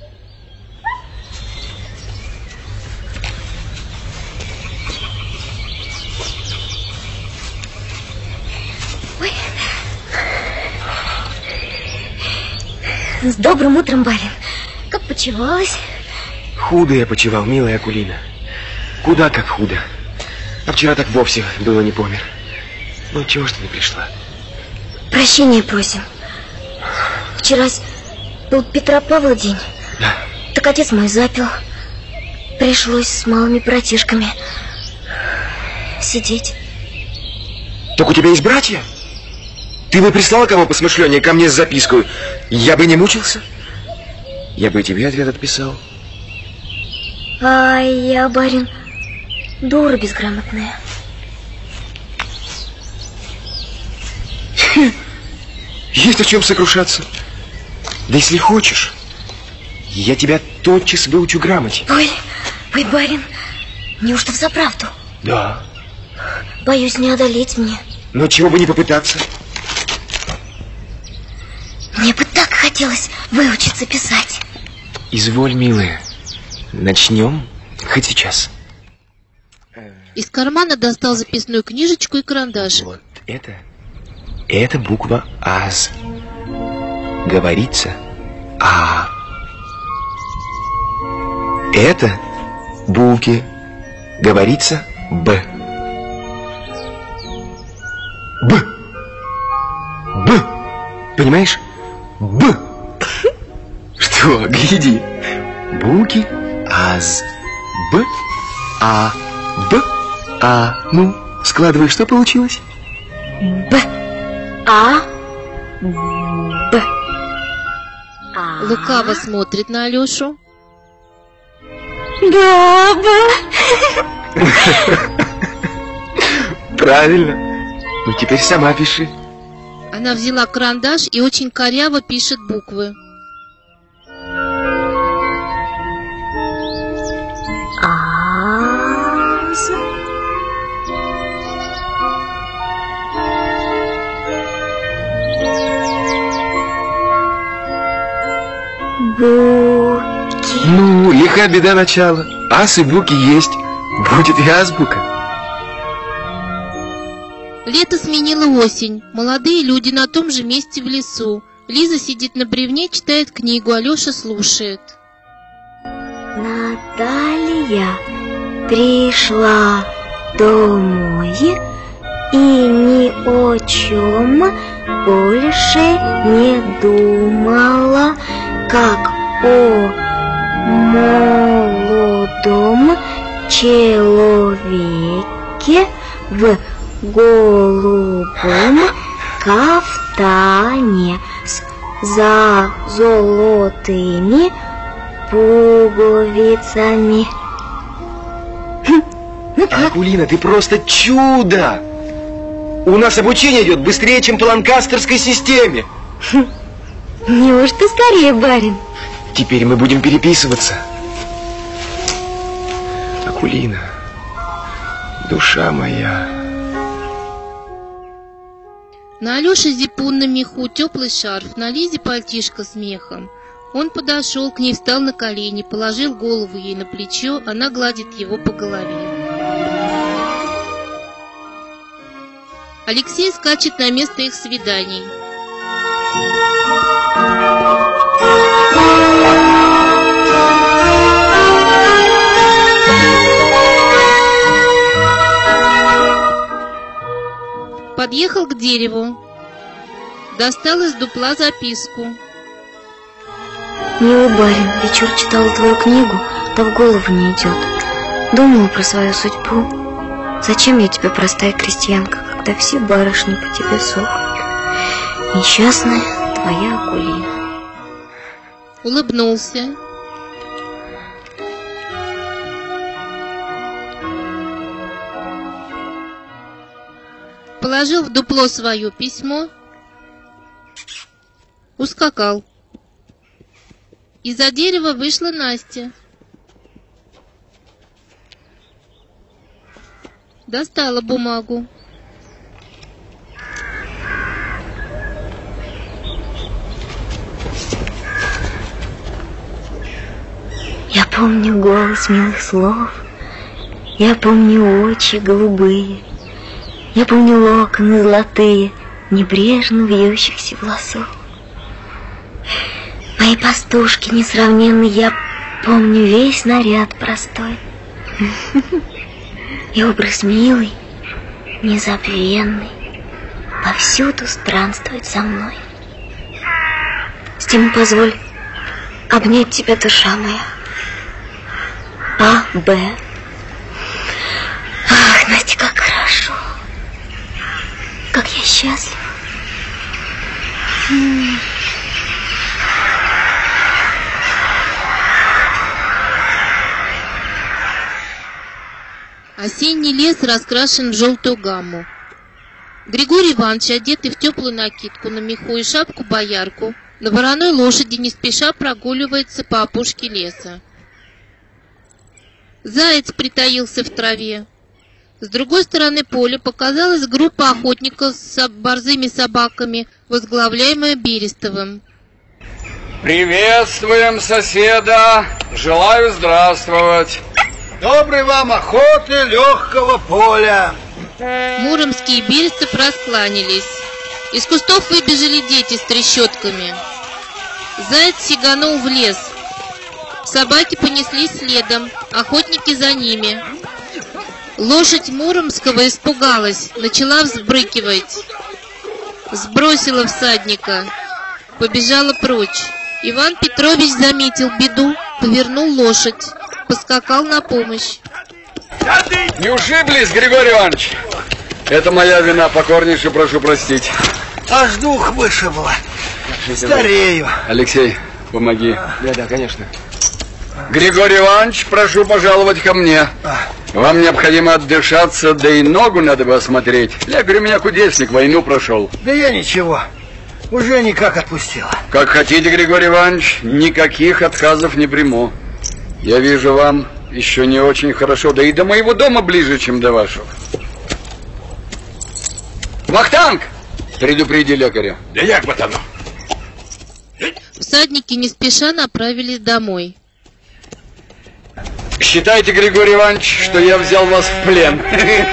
Ой. С добрым утром, барин. Как почивалась? Худо я почивал, милая Акулина. Куда как худо. А вчера так вовсе было не помер. Ну, чего ж ты не пришла? Прощения просим. Вчера был Петра Павла день. Да. Так отец мой запил. Пришлось с малыми братишками сидеть. Так у тебя есть братья? Ты бы прислала кому посмышленнее ко мне с запиской. Я бы не мучился. Я бы и тебе ответ отписал. А я, барин, дура безграмотная. Есть о чем сокрушаться. Да если хочешь, я тебя тотчас выучу грамоте. Ой, ой, барин, неужто взаправду? Да. Боюсь, не одолеть мне. Но чего бы не попытаться. Мне бы так хотелось выучиться писать. Изволь, милая, начнем хоть сейчас. Из кармана достал записную книжечку и карандаш. Вот это, это буква АЗ. Говорится А. Это булки. Говорится Б. Б. Б. Понимаешь? Б. Что, гляди. Булки АЗ. Б. А. Б. А. Ну, складывай, что получилось? Б. А. Б. А. Лукаво смотрит на Алёшу. Баба. Правильно. Ну, теперь сама пиши. Она взяла карандаш и очень коряво пишет буквы. Аз. Буки. Ну, лиха беда начала. Ас и буки есть. Будет и азбука. Лето сменило осень. Молодые люди на том же месте в лесу. Лиза сидит на бревне, читает книгу, Алёша слушает. Наталья пришла домой и ни о чем больше не думала, как о молодом человеке в голубом кафтане с золотыми пуговицами. Акулина, ты просто чудо! У нас обучение идет быстрее, чем по ланкастерской системе. Неужто скорее, барин? Теперь мы будем переписываться. Акулина, душа моя. На Алёше зипун на меху, теплый шарф, на Лизе пальтишко с мехом. Он подошел к ней, встал на колени, положил голову ей на плечо, она гладит его по голове. Алексей скачет на место их свиданий. Подъехал к дереву. Достал из дупла записку. Милый барин, вечер читала твою книгу, да в голову не идет. Думала про свою судьбу. Зачем я тебе, простая крестьянка, когда все барышни по тебе сохнут? Несчастная твоя Акулина. Улыбнулся. Положил в дупло свое письмо. Ускакал. Из-за дерева вышла Настя. Достала бумагу. Я помню голос милых слов, я помню очи голубые, я помню локоны золотые, небрежно вьющихся волосов. Мои пастушки несравненные, я помню весь наряд простой. И образ милый, незабвенный, повсюду странствует со мной. С тем позволь обнять тебя, душа моя. А, Б. Ах, Настя, как хорошо. Как я счастлива. М-м. Осенний лес раскрашен в желтую гамму. Григорий Иванович, одетый в теплую накидку на меху и шапку-боярку, на вороной лошади не спеша прогуливается по опушке леса. Заяц притаился в траве. С другой стороны поля показалась группа охотников с борзыми собаками, возглавляемая Берестовым. Приветствуем соседа! Желаю здравствовать! Доброй вам охоты, легкого поля. Муромский и Берестов раскланялись. Из кустов выбежали дети с трещотками. Заяц сиганул в лес. Собаки понеслись следом, охотники за ними. Лошадь Муромского испугалась, начала взбрыкивать. Сбросила всадника, побежала прочь. Иван Петрович заметил беду, повернул лошадь, поскакал на помощь. Не ушиблись, Григорий Иванович? Это моя вина, покорнейше прошу простить. Аж дух вышибло. Старею. Алексей, помоги. Да, да, конечно. Григорий Иванович, прошу пожаловать ко мне. Вам необходимо отдышаться, да и ногу надо бы осмотреть. Лекарь у меня кудесник, войну прошел. Да я ничего, уже никак отпустила. Как хотите, Григорий Иванович, никаких отказов не приму. Я вижу, вам еще не очень хорошо, да и до моего дома ближе, чем до вашего. Вахтанг! Предупреди лекаря. Да як бы оно? Всадники не спеша направились домой. Считайте, Григорий Иванович, что я взял вас в плен.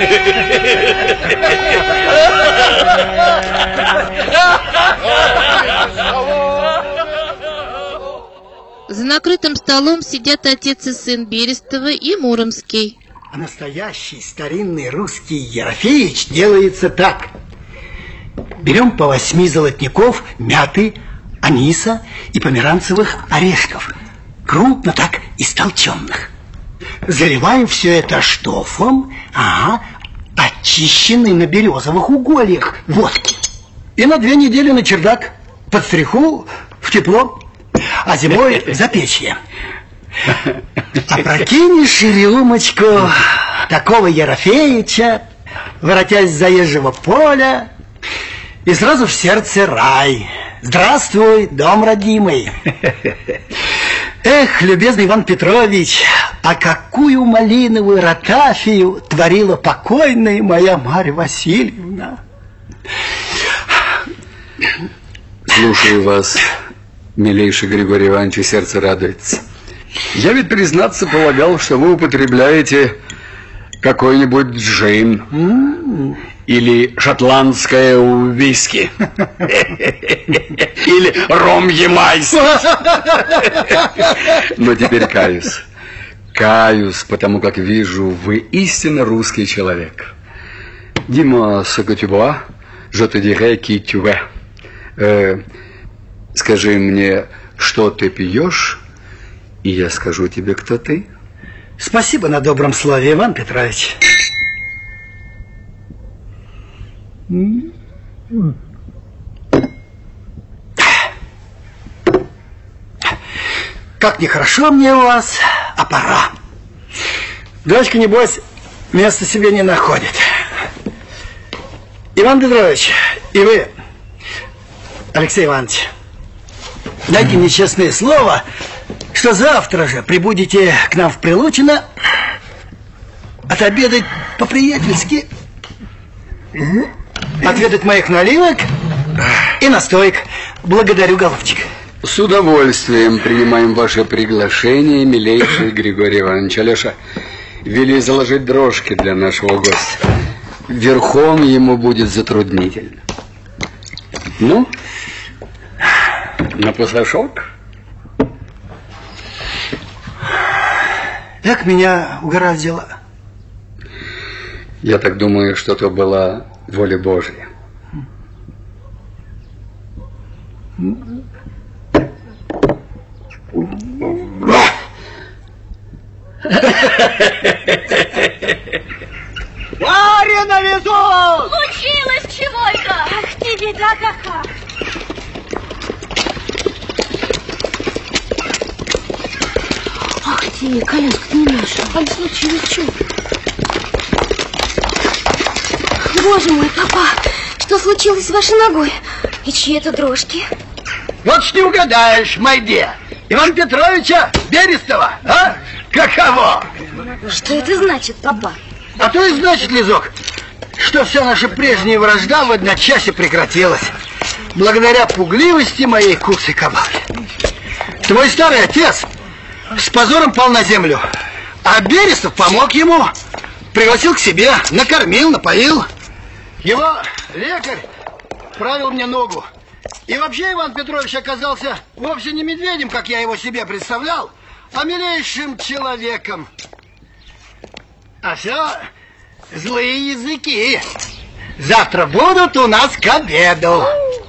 За накрытым столом сидят отец и сын Берестова и Муромский. А настоящий старинный русский Ерофеич делается так. Берем по восьми золотников мяты, аниса и померанцевых орешков. Крупно так истолченных. Заливаем все это штофом, ага, очищенной на березовых угольях водки. И на две недели на чердак, под стриху, в тепло, а зимой в запечье. А прокинешь рюмочку такого Ерофеича, воротясь с заезжего поля, и сразу в сердце рай. Здравствуй, дом родимый. Эх, любезный Иван Петрович, а какую малиновую ротафию творила покойная моя Марья Васильевна. Слушаю вас, милейший Григорий Иванович, и сердце радуется. Я ведь, признаться, полагал, что вы употребляете какой-нибудь джин mm. или шотландское виски или ром ямайский. Но теперь каюсь. Каюсь, потому как вижу, вы истинно русский человек. Дима Сакатюба, Je te dirai qui tu es. Э, скажи мне, что ты пьешь, и я скажу тебе, кто ты. Спасибо на добром слове, Иван Петрович. Как нехорошо мне у вас, а пора. Дочка, небось, места себе не находит. Иван Петрович, и вы, Алексей Иванович, дайте мне честное слово, что завтра же прибудете к нам в Прилучино отобедать по-приятельски, отведать моих наливок и настоек. Благодарю, голубчик. С удовольствием принимаем ваше приглашение, милейший Григорий Иванович. Алеша, вели заложить дрожки для нашего гостя. Верхом ему будет затруднительно. Ну, на пасашок. Как меня угораздило. Я так думаю, что это была воля Божья. Варя везут! Случилось чего-то! Ах ты, беда какая! Ах ты, коляска, ты не наша. А не случилось чего? Боже мой, папа, что случилось с вашей ногой? И чьи это дрожки? Вот ж не угадаешь, Майде. Ивана Петровича Берестова, а? Каково? Что это значит, папа? А то и значит, Лизок, что вся наша прежняя вражда в одночасье прекратилась. Благодаря пугливости моей куцы-кобылки. Твой старый отец с позором пал на землю, а Берестов помог ему, пригласил к себе, накормил, напоил. Его лекарь правил мне ногу. И вообще Иван Петрович оказался вовсе не медведем, как я его себе представлял, а милейшим человеком. А все злые языки. Завтра будут у нас к обеду.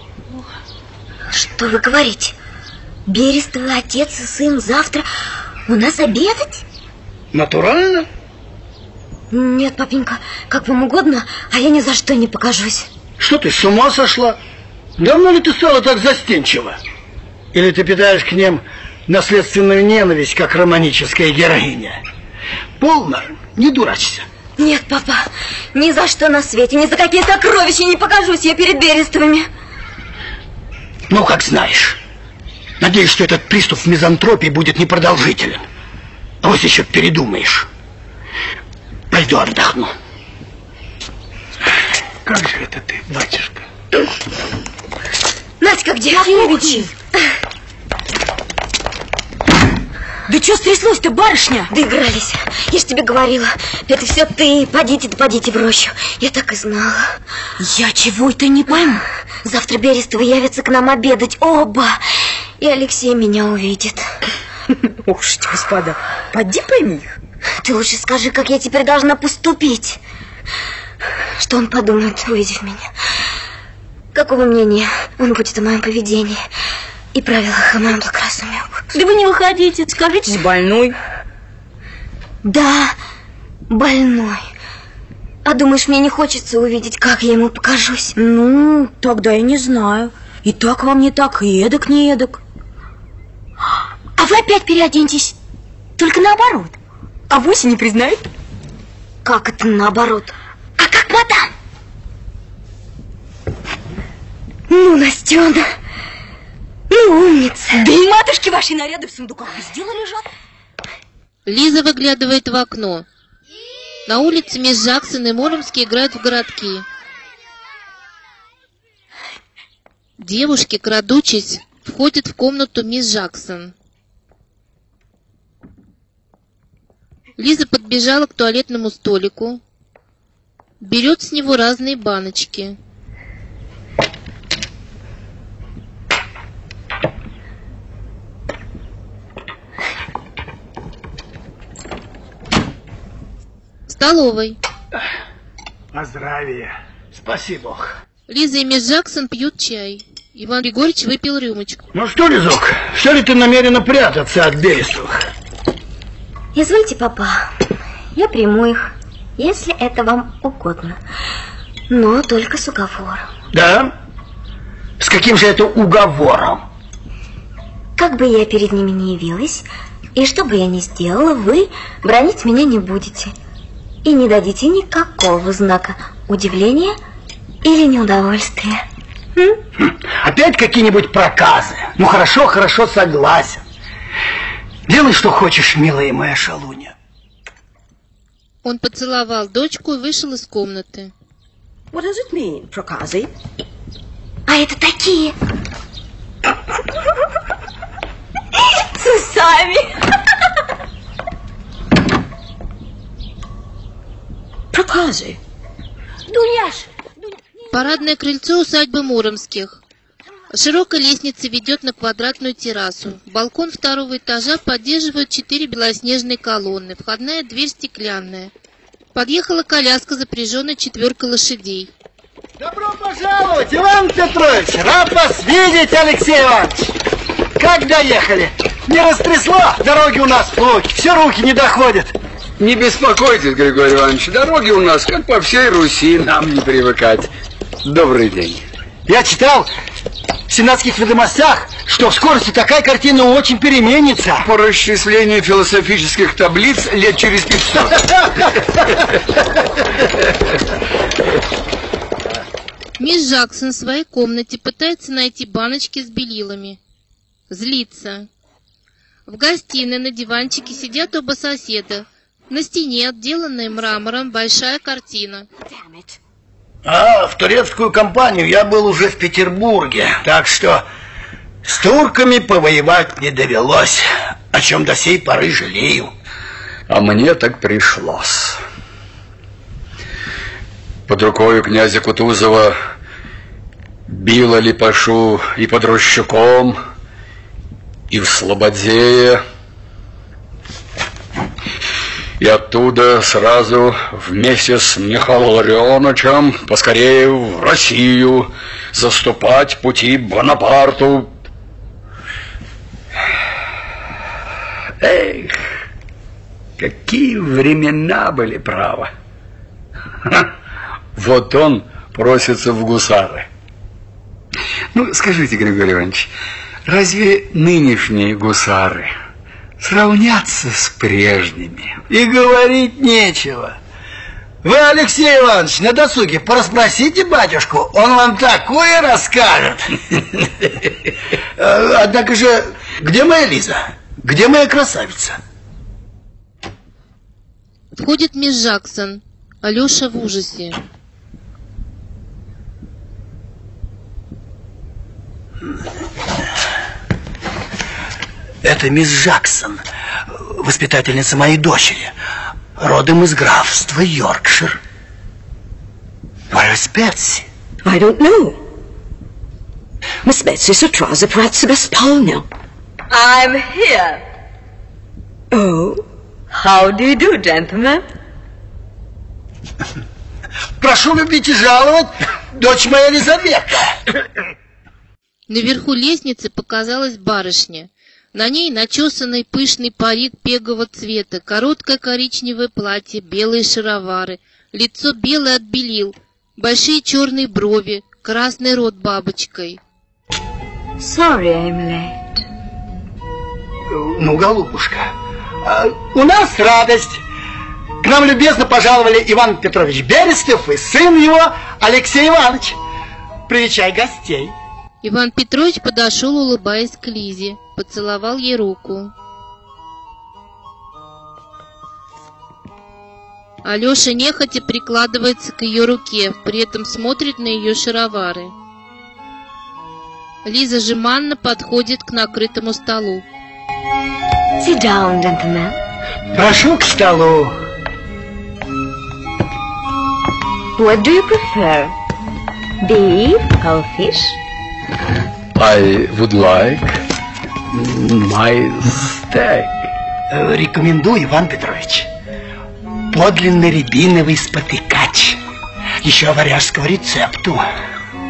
Что вы говорите? Берестовы отец и сын завтра у нас обедать? Натурально? Нет, папенька, как вам угодно, а я ни за что не покажусь. Что ты, с ума сошла? Давно ли ты стала так застенчива? Или ты питаешь к ним наследственную ненависть, как романическая героиня? Полно, не дурачься. Нет, папа, ни за что на свете, ни за какие сокровища не покажусь я перед Берестовыми. Ну, как знаешь. Надеюсь, что этот приступ мизантропии будет непродолжителен. А вот еще передумаешь. Пойду отдохну. Как же это ты, батюшка? Надька, где? Сергеевич! Да что стряслось-то, барышня? Доигрались. Я ж тебе говорила. Это все ты. Подите, да подите в рощу. Я так и знала. Я чего это не пойму. Завтра Берестовы явятся к нам обедать. Оба. И Алексей меня увидит. Уж, господа, поди пойми их. Ты лучше скажи, как я теперь должна поступить. Что он подумает, увидев меня? Какого мнения он будет о моем поведении и правилах о моем благоразумии? Да вы не выходите, скажите, больной. Да, больной. А думаешь, мне не хочется увидеть, как я ему покажусь? Ну, тогда я не знаю. И так вам не так, и эдак не эдак. А вы опять переоденьтесь. Только наоборот. А вовсе не признают? Как это наоборот? А как мадам? Ну, Настена, ну, умница. Да и матушки ваши наряды в сундуках везде лежат. Лиза выглядывает в окно. На улице мисс Джексон и Муромский играют в городки. Девушки, крадучись, входят в комнату мисс Джексон. Лиза подбежала к туалетному столику, берет с него разные баночки. В столовой. О здравии. Спаси Бог. Лиза и мисс Джексон пьют чай. Иван Григорьевич выпил рюмочку. Ну что, Лизок, что ли ты намерена прятаться от Берестовых? Извольте, папа, я приму их, если это вам угодно. Но только с уговором. Да? С каким же это уговором? Как бы я перед ними не явилась, и что бы я ни сделала, вы бранить меня не будете. И не дадите никакого знака удивления или неудовольствия. М? Опять какие-нибудь проказы? Ну хорошо, хорошо, согласен. Делай, что хочешь, милая моя шалунья. Он поцеловал дочку и вышел из комнаты. What does it mean, проказы? А это такие. С усами. Проказы. Дуняш. Парадное крыльцо усадьбы Муромских. Широкая лестница ведет на квадратную террасу. Балкон второго этажа поддерживают четыре белоснежные колонны. Входная дверь стеклянная. Подъехала коляска, запряженная четверкой лошадей. Добро пожаловать, Иван Петрович! Рад вас видеть, Алексей Иванович! Как доехали? Не растрясло? Дороги у нас плохи, все руки не доходят. Не беспокойтесь, Григорий Иванович, дороги у нас, как по всей Руси, нам не привыкать. Добрый день. Я читал в сенатских ведомостях, что в скорости такая картина очень переменится. По расчислению философических таблиц лет через пятьсот. Мисс Джексон в своей комнате пытается найти баночки с белилами. Злится. В гостиной на диванчике сидят оба соседа. На стене, отделанная мрамором, большая картина. А в турецкую компанию я был уже в Петербурге, так что с турками повоевать не довелось, о чем до сей поры жалею. А мне так пришлось. Под рукою князя Кутузова била Липашу и под Рощуком, и в Слободее. И оттуда сразу вместе с Михаилом Ларионовичем поскорее в Россию заступать пути Бонапарту. Эх, какие времена были, право. Ха, вот он просится в гусары. Ну, скажите, Григорий Иванович, разве нынешние гусары сравнятся с прежними? И говорить нечего. Вы, Алексей Иванович, на досуге порасспросите батюшку, он вам такое расскажет. Однако же, где моя Лиза? Где моя красавица? Входит мисс Джексон. Алеша в ужасе. Это мисс Джексон, воспитательница моей дочери, родом из графства Йоркшир. Where is Betsy? I don't know. Miss Betsy Sutraza Pratsibespalna. I'm here. Oh. How do you do, gentlemen? Прошу любить и жаловать, дочь моя Елизавета. Наверху лестницы показалась барышня. На ней начесанный пышный парик пегового цвета, короткое коричневое платье, белые шаровары, лицо белое от белил, большие черные брови, красный рот бабочкой. Sorry, I'm late. Ну, голубушка, у нас радость. К нам любезно пожаловали Иван Петрович Берестов и сын его Алексей Иванович. Привечай гостей. Иван Петрович подошел, улыбаясь к Лизе, поцеловал ей руку. Алеша нехотя прикладывается к ее руке, при этом смотрит на ее шаровары. Лиза жеманно подходит к накрытому столу. Sit down, gentlemen. Прошу к столу. What do you prefer? Beef or fish? I would like my steak. Рекомендую, Иван Петрович. Подлинный рябиновый спотыкач. Еще варяжского рецепту.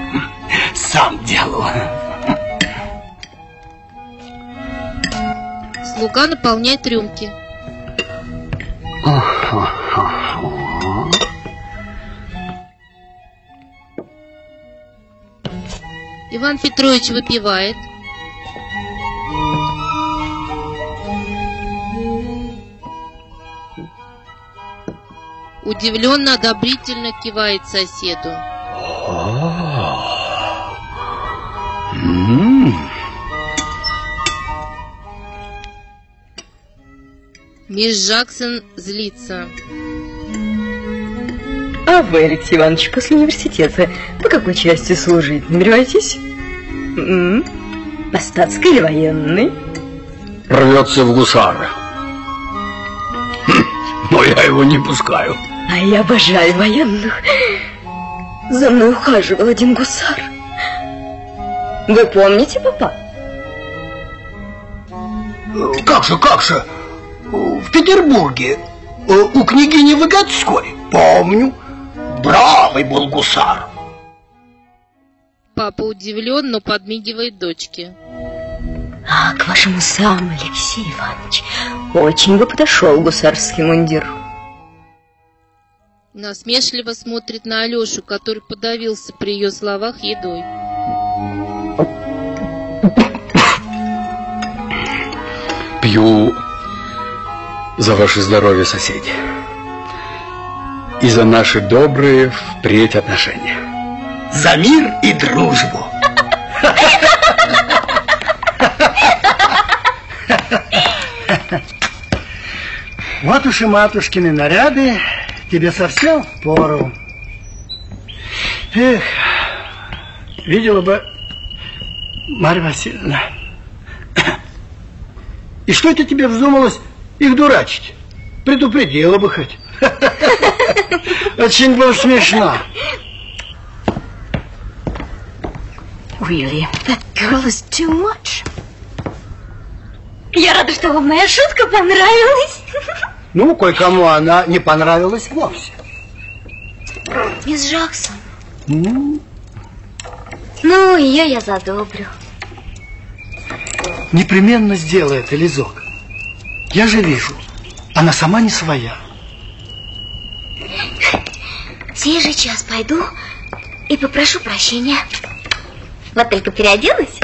Сам делал. Слуга наполняет рюмки. Иван Петрович выпивает. Удивленно, одобрительно кивает соседу. Мисс Джексон злится. А вы, Алексей Иванович, после университета по какой части служить намереваетесь? М-м? По статской или военной? Рвется в гусары. Хм, но я его не пускаю. А я обожаю военных. За мной ухаживал один гусар. Вы помните, папа? Как же, как же? В Петербурге у княгини Выгодской, помню, бравый был гусар. Папа удивлен, но подмигивает дочке. А к вашему саму, Алексей Иванович, очень бы подошел гусарский мундир. Насмешливо смотрит на Алешу, который подавился при ее словах едой. Пью за ваше здоровье, соседи. И за наши добрые впредь отношения. За мир и дружбу. Вот уж и матушкины наряды тебе совсем впору. Эх, видела бы Марья Васильевна. И что это тебе вздумалось их дурачить? Предупредила бы хоть. Очень было смешно. Really, that girl is too much. Я рада, что вам моя шутка понравилась. Ну, кое-кому она не понравилась вовсе. Мисс Джексон. Ну, Ну, ее я задобрю. непременно сделай это, Лизок. Я же вижу, она сама не своя. Сей же час пойду и попрошу прощения. Вот только переоделась.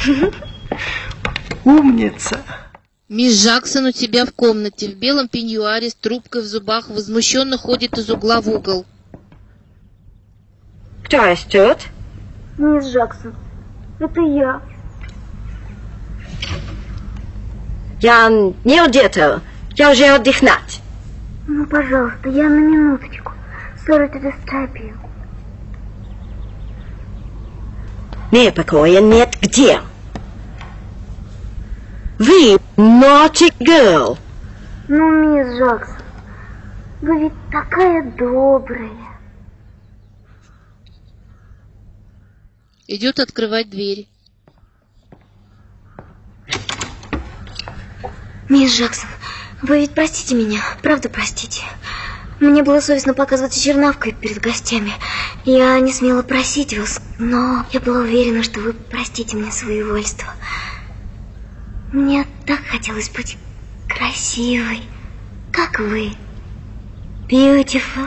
Умница. Мисс Джексон у тебя в комнате, в белом пеньюаре, с трубкой в зубах, возмущенно ходит из угла в угол. Кто растет? Мисс Джексон, это я. Я не одета. Я уже отдыхать. Ну, пожалуйста, я на минуточку. Sorry to disturb you. Мне покоя нет где. Вы naughty girl. Ну, мисс Джексон, вы ведь такая добрая. Идет открывать дверь. Мисс Джексон, вы ведь простите меня, правда простите. Мне было совестно показываться чернавкой перед гостями. Я не смела просить вас, но я была уверена, что вы простите мне своевольство. Мне так хотелось быть красивой, как вы. Beautiful.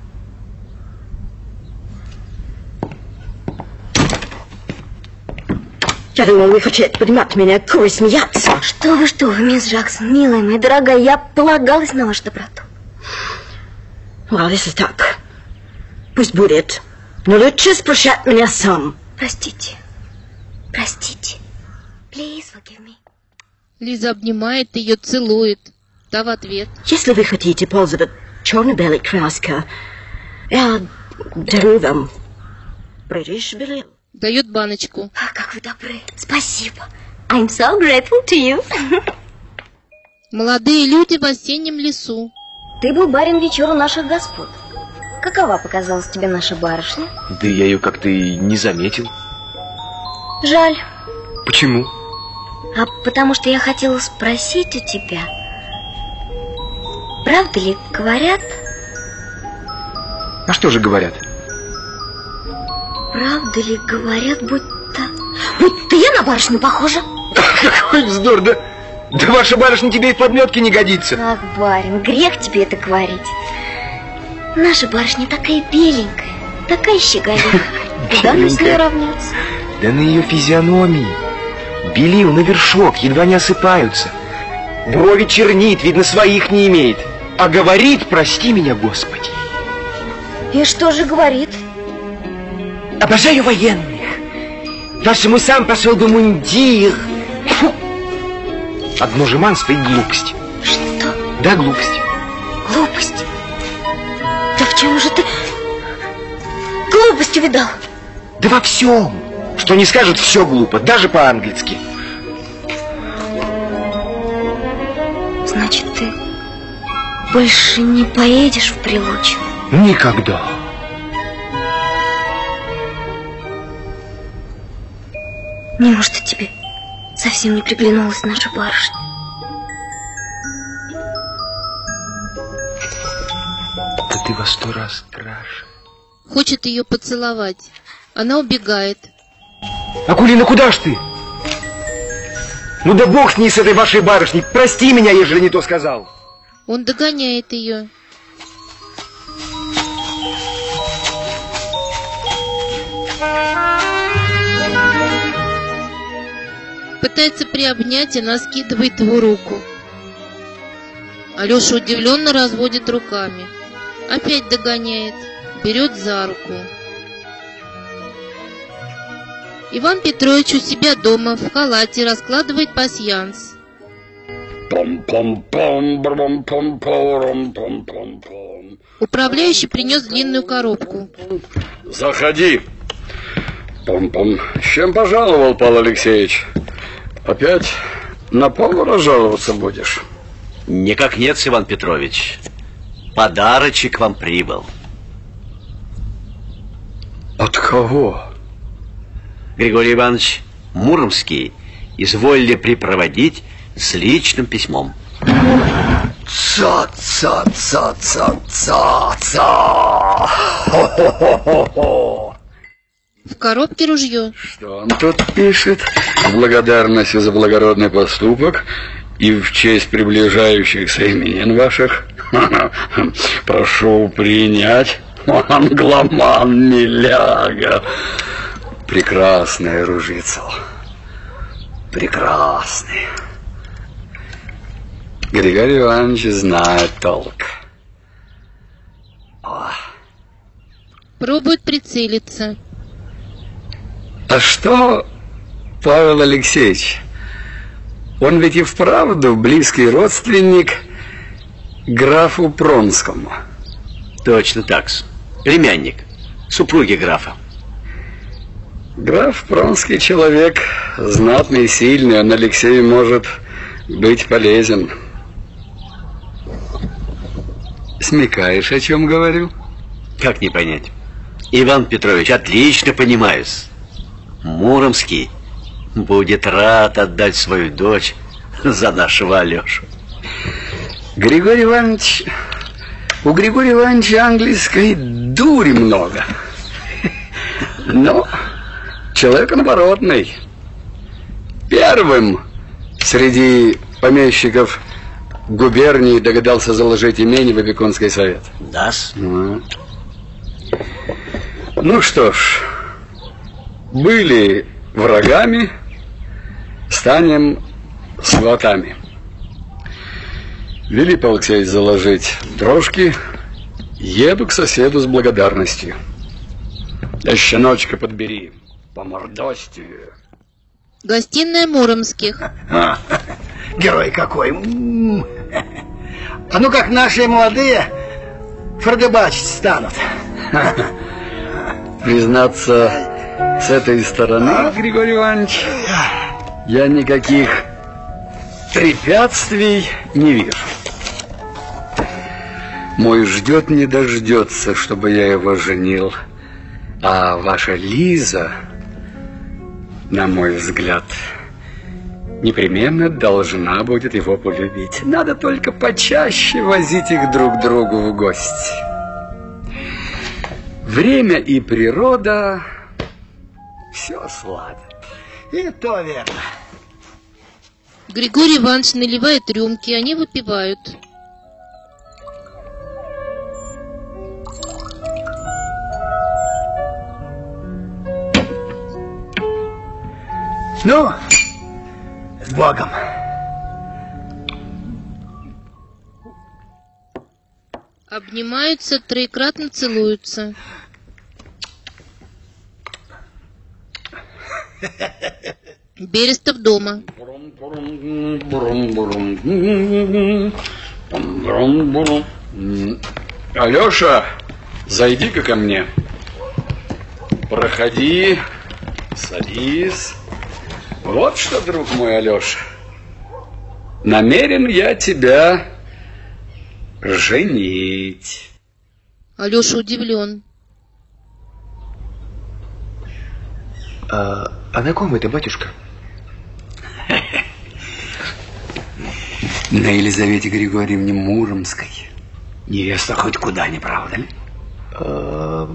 Я думал, вы хотите поднимать меня, куры смеяться. Что вы, что вы, мисс Джексон, милая моя дорогая, я полагалась на вашу доброту. Well, если так, пусть будет. Но лучше спрощать меня сам. Простите. Простите. Please forgive me. Лиза обнимает ее, целует. Та в ответ. Если вы хотите пользоваться черно-белой краской, я дарю вам British Белил. Дает баночку. А, как вы добры. Спасибо. I'm so grateful to you. Молодые люди в осеннем лесу. Ты был барин вечеру наших господ. Какова показалась тебе наша барышня? Да я ее как-то и не заметил. Жаль. Почему? А потому что я хотела спросить у тебя, правда ли говорят? А что же говорят? правда ли говорят, будто... Будто я на барышню похожа? Какой вздор, да, да ваша барышня тебе и в подметке не годится. Ах, барин, грех тебе это говорить. Наша барышня такая беленькая, такая щеголевая. Куда нам с ней равняться? Да на ее физиономии белил на вершок, едва не осыпаются. Брови чернит, видно, своих не имеет. А говорит, прости меня, Господи. И что же говорит? Обожаю военных. Вашему сам пошел бы мундир. Фу. Одно жеманство и глупость. Что? Да, глупость. Глупость? Да в чем же ты глупость увидал? Да во всем. Что не скажет, все глупо, даже по-английски. Значит, ты больше не поедешь в Прилучино? Никогда. Неужто тебе совсем не приглянулась наша барышня? Да ты во сто раз краше. Хочет ее поцеловать. Она убегает. Акулина, куда ж ты? Ну да бог с ней, с этой вашей барышней. Прости меня, ежели не то сказал. Он догоняет ее. Пытается приобнять, она скидывает его руку. Алеша удивленно разводит руками. Опять догоняет, берет за руку. Иван Петрович у себя дома в халате раскладывает пасьянс. Управляющий принес длинную коробку. Заходи. Пом-пом. С чем пожаловал, Павел Алексеевич? Опять на повара жаловаться будешь? Никак нет, Иван Петрович. Подарочек вам прибыл. От кого? Григорий Иванович Муромский изволили припроводить с личным письмом. Ца-ца-ца-ца-ца-ца. В коробке ружье. Что он тут пишет? В благодарность за благородный поступок и в честь приближающихся именин ваших прошу принять англоман Миляга. Прекрасное ружьецо. Прекрасный. Григорий Иванович знает толк. О. Пробует прицелиться. А что, Павел Алексеевич, он ведь и вправду близкий родственник графу Пронскому. Точно так. Племянник супруги графа. Граф Пронский человек знатный и сильный, он Алексею может быть полезен. Смекаешь, о чем говорю? Как не понять? Иван Петрович, отлично понимаюсь. Муромский будет рад отдать свою дочь за нашего Алешу. Григорий Иванович, у Григория Ивановича английской дури много. Но человек оборотный. Первым среди помещиков губернии догадался заложить имение в опекунский совет. Да-с. Ну. ну что ж, были врагами, станем сватами. Вели, Павел Алексеевич, заложить дрожки, еду к соседу с благодарностью. Да щеночка подбери, по мордости. Гостиная Муромских. А, герой какой. А ну как наши молодые фордебачить станут. Признаться, с этой стороны, Григорий Иванович, я никаких препятствий не вижу. Мой ждет не дождется, чтобы я его женил. А ваша Лиза, на мой взгляд, непременно должна будет его полюбить. Надо только почаще возить их друг к другу в гости. Время и природа Все сладко. И то верно. Григорий Иванович наливает рюмки, они выпивают. Ну, с Богом. Обнимаются, троекратно целуются. Берестов дома. Алеша, зайди-ка ко мне. Проходи, садись. Вот что, друг мой Алеша, намерен я тебя женить. Алеша удивлен. А, а на ком это, батюшка? На Елизавете Григорьевне Муромской. Невеста хоть куда, не правда ли? А,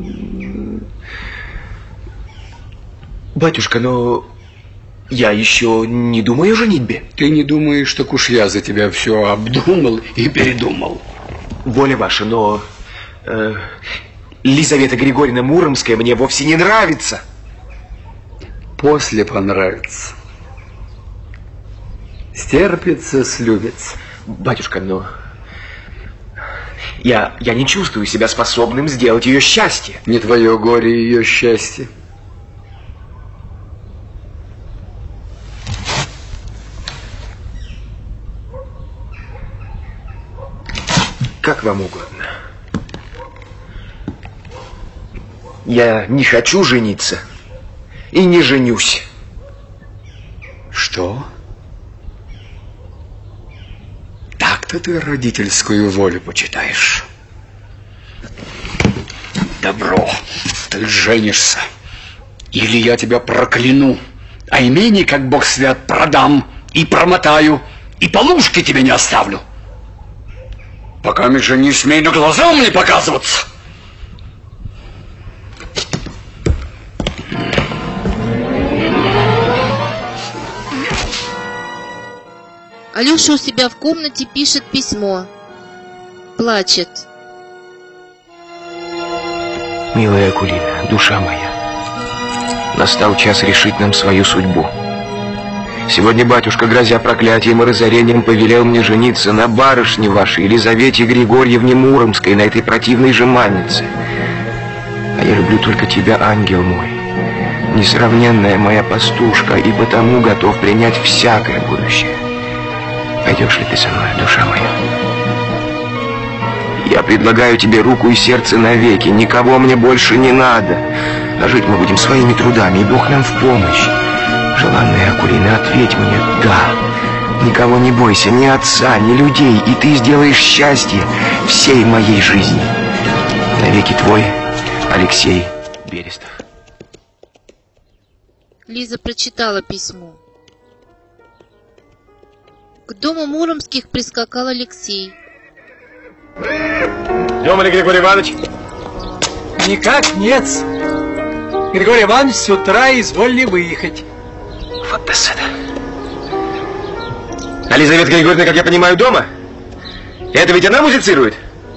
батюшка, но я еще не думаю о женитьбе. Ты не думаешь, так уж я за тебя все обдумал и передумал. Воля ваша, но э, Елизавета Григорьевна Муромская мне вовсе не нравится. После понравится. Стерпится, слюбится. Батюшка, но я, я не чувствую себя способным сделать ее счастье. Не твое горе ее счастье. Как вам угодно. Я не хочу жениться и не женюсь. Что? Так-то ты родительскую волю почитаешь. Добро, ты женишься. Или я тебя прокляну, а имение, как Бог свят, продам и промотаю, и полушки тебе не оставлю. Пока же не смей на глаза мне показываться. Алеша у себя в комнате пишет письмо. Плачет. Милая Акулина, душа моя, настал час решить нам свою судьбу. Сегодня батюшка, грозя проклятием и разорением, повелел мне жениться на барышне вашей, Елизавете Григорьевне Муромской, на этой противной жеманнице. А я люблю только тебя, ангел мой, несравненная моя пастушка, и потому готов принять всякое будущее. Пойдешь ли ты со мной, душа моя? Я предлагаю тебе руку и сердце навеки, никого мне больше не надо. А жить мы будем своими трудами, и Бог нам в помощь. Желанная Акулина, ответь мне «да». Никого не бойся, ни отца, ни людей, и ты сделаешь счастье всей моей жизни. Навеки твой, Алексей Берестов. Лиза прочитала письмо. К дому Муромских прискакал Алексей. Дома ли Григорий Иванович? Никак нет. Григорий Иванович с утра изволили выехать. Вот досада. А Елизавета Григорьевна, как я понимаю, дома? Это ведь она музицирует?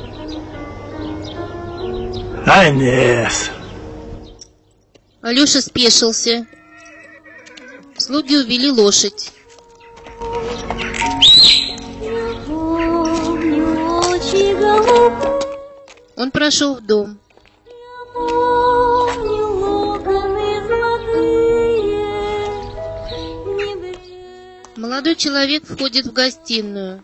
А нет. Алеша спешился. Слуги увели лошадь. Он прошел в дом. Молодой человек входит в гостиную.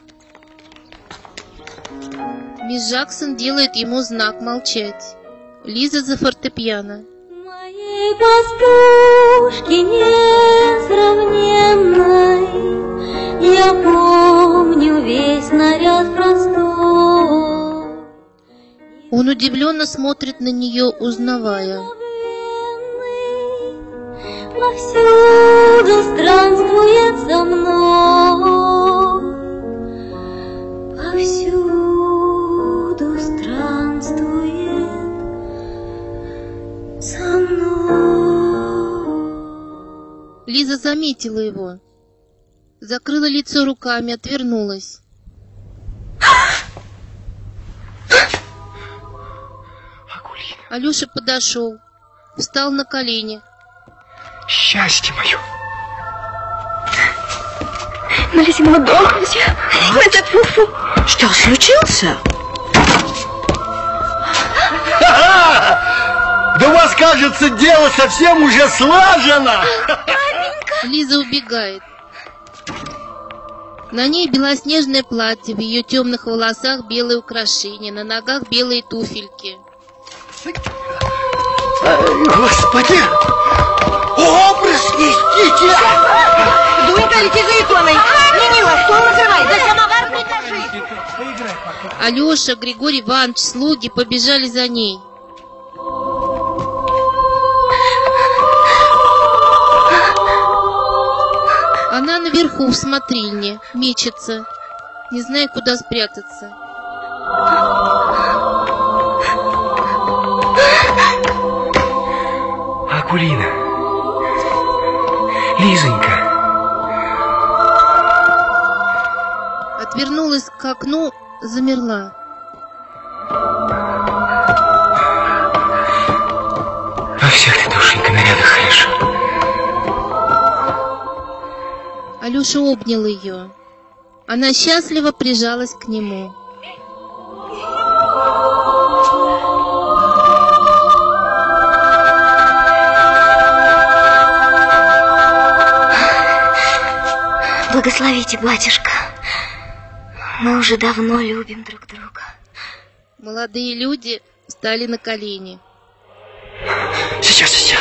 Мисс Джексон делает ему знак молчать. Лиза за фортепиано. Моей пастушки несравненной, я помню весь наряд простой. Он удивленно смотрит на нее, узнавая. Повсюду странствует со мной, повсюду странствует со мной. Лиза заметила его. Закрыла лицо руками, отвернулась. Алёша подошел, встал на колени. Счастье мое! Малисимо Долговича, это фу-фу. Что случился? Да у вас, кажется, дело совсем уже слажено. Лиза убегает. На ней белоснежное платье, в ее темных волосах белые украшения, на ногах белые туфельки. Господи! Образ несите! Дунька, лети за иконой! Не мило, стол накрывай, да самовар прикажи! Алёша, Григорий Иванович, слуги побежали за ней. Она наверху в смотрильне, мечется, не зная, куда спрятаться. Акулина, Лизонька. Отвернулась к окну, замерла. Во всех ты, душенька, нарядах хорошо. Алёша обнял ее. Она счастливо прижалась к нему. Благословите, батюшка. Мы уже давно любим друг друга. Молодые люди встали на колени. Сейчас, сейчас.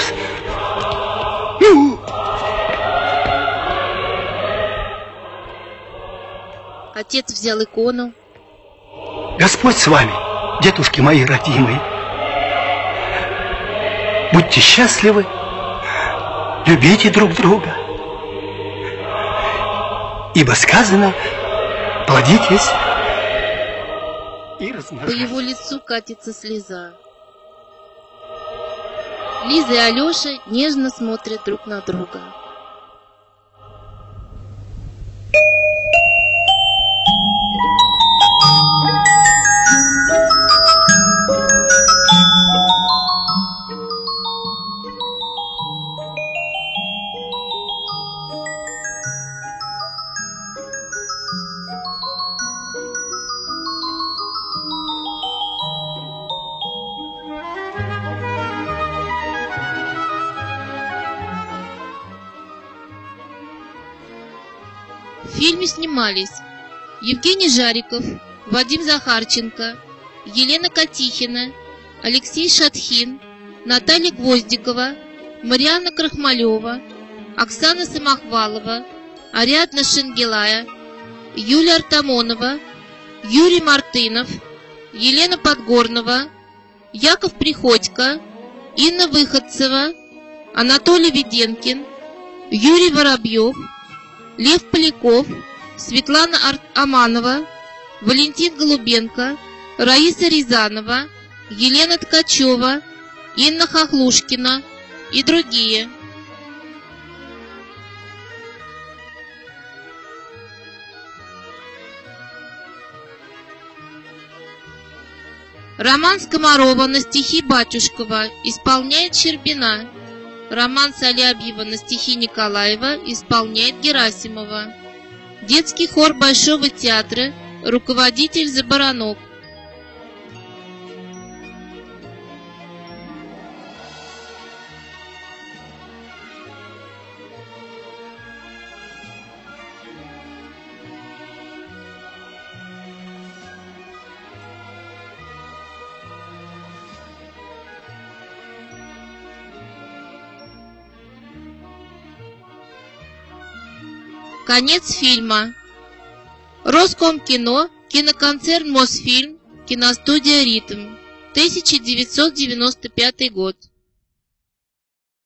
Отец взял икону. Господь с вами, дедушки мои родимые. Будьте счастливы, любите друг друга. Ибо сказано, плодитесь и размножайтесь. По его лицу катится слеза. Лиза и Алёша нежно смотрят друг на друга. В фильме снимались Евгений Жариков, Вадим Захарченко, Елена Котихина, Алексей Шатхин, Наталья Гвоздикова, Марианна Крахмалева, Оксана Самохвалова, Ариадна Шенгелая, Юлия Артамонова, Юрий Мартынов, Елена Подгорнова, Яков Приходько, Инна Выходцева, Анатолий Веденкин, Юрий Воробьев, Лев Поляков, Светлана Ар- Аманова, Валентин Голубенко, Раиса Рязанова, Елена Ткачева, Инна Хохлушкина и другие. Роман Скомарова на стихи Батюшкова исполняет Щербина. Роман Салябьева на стихи Николаева исполняет Герасимова. Детский хор Большого театра, руководитель Забаранок. Конец фильма. Роскомкино, киноконцерн Мосфильм, киностудия Ритм, тысяча девятьсот девяносто пятый год.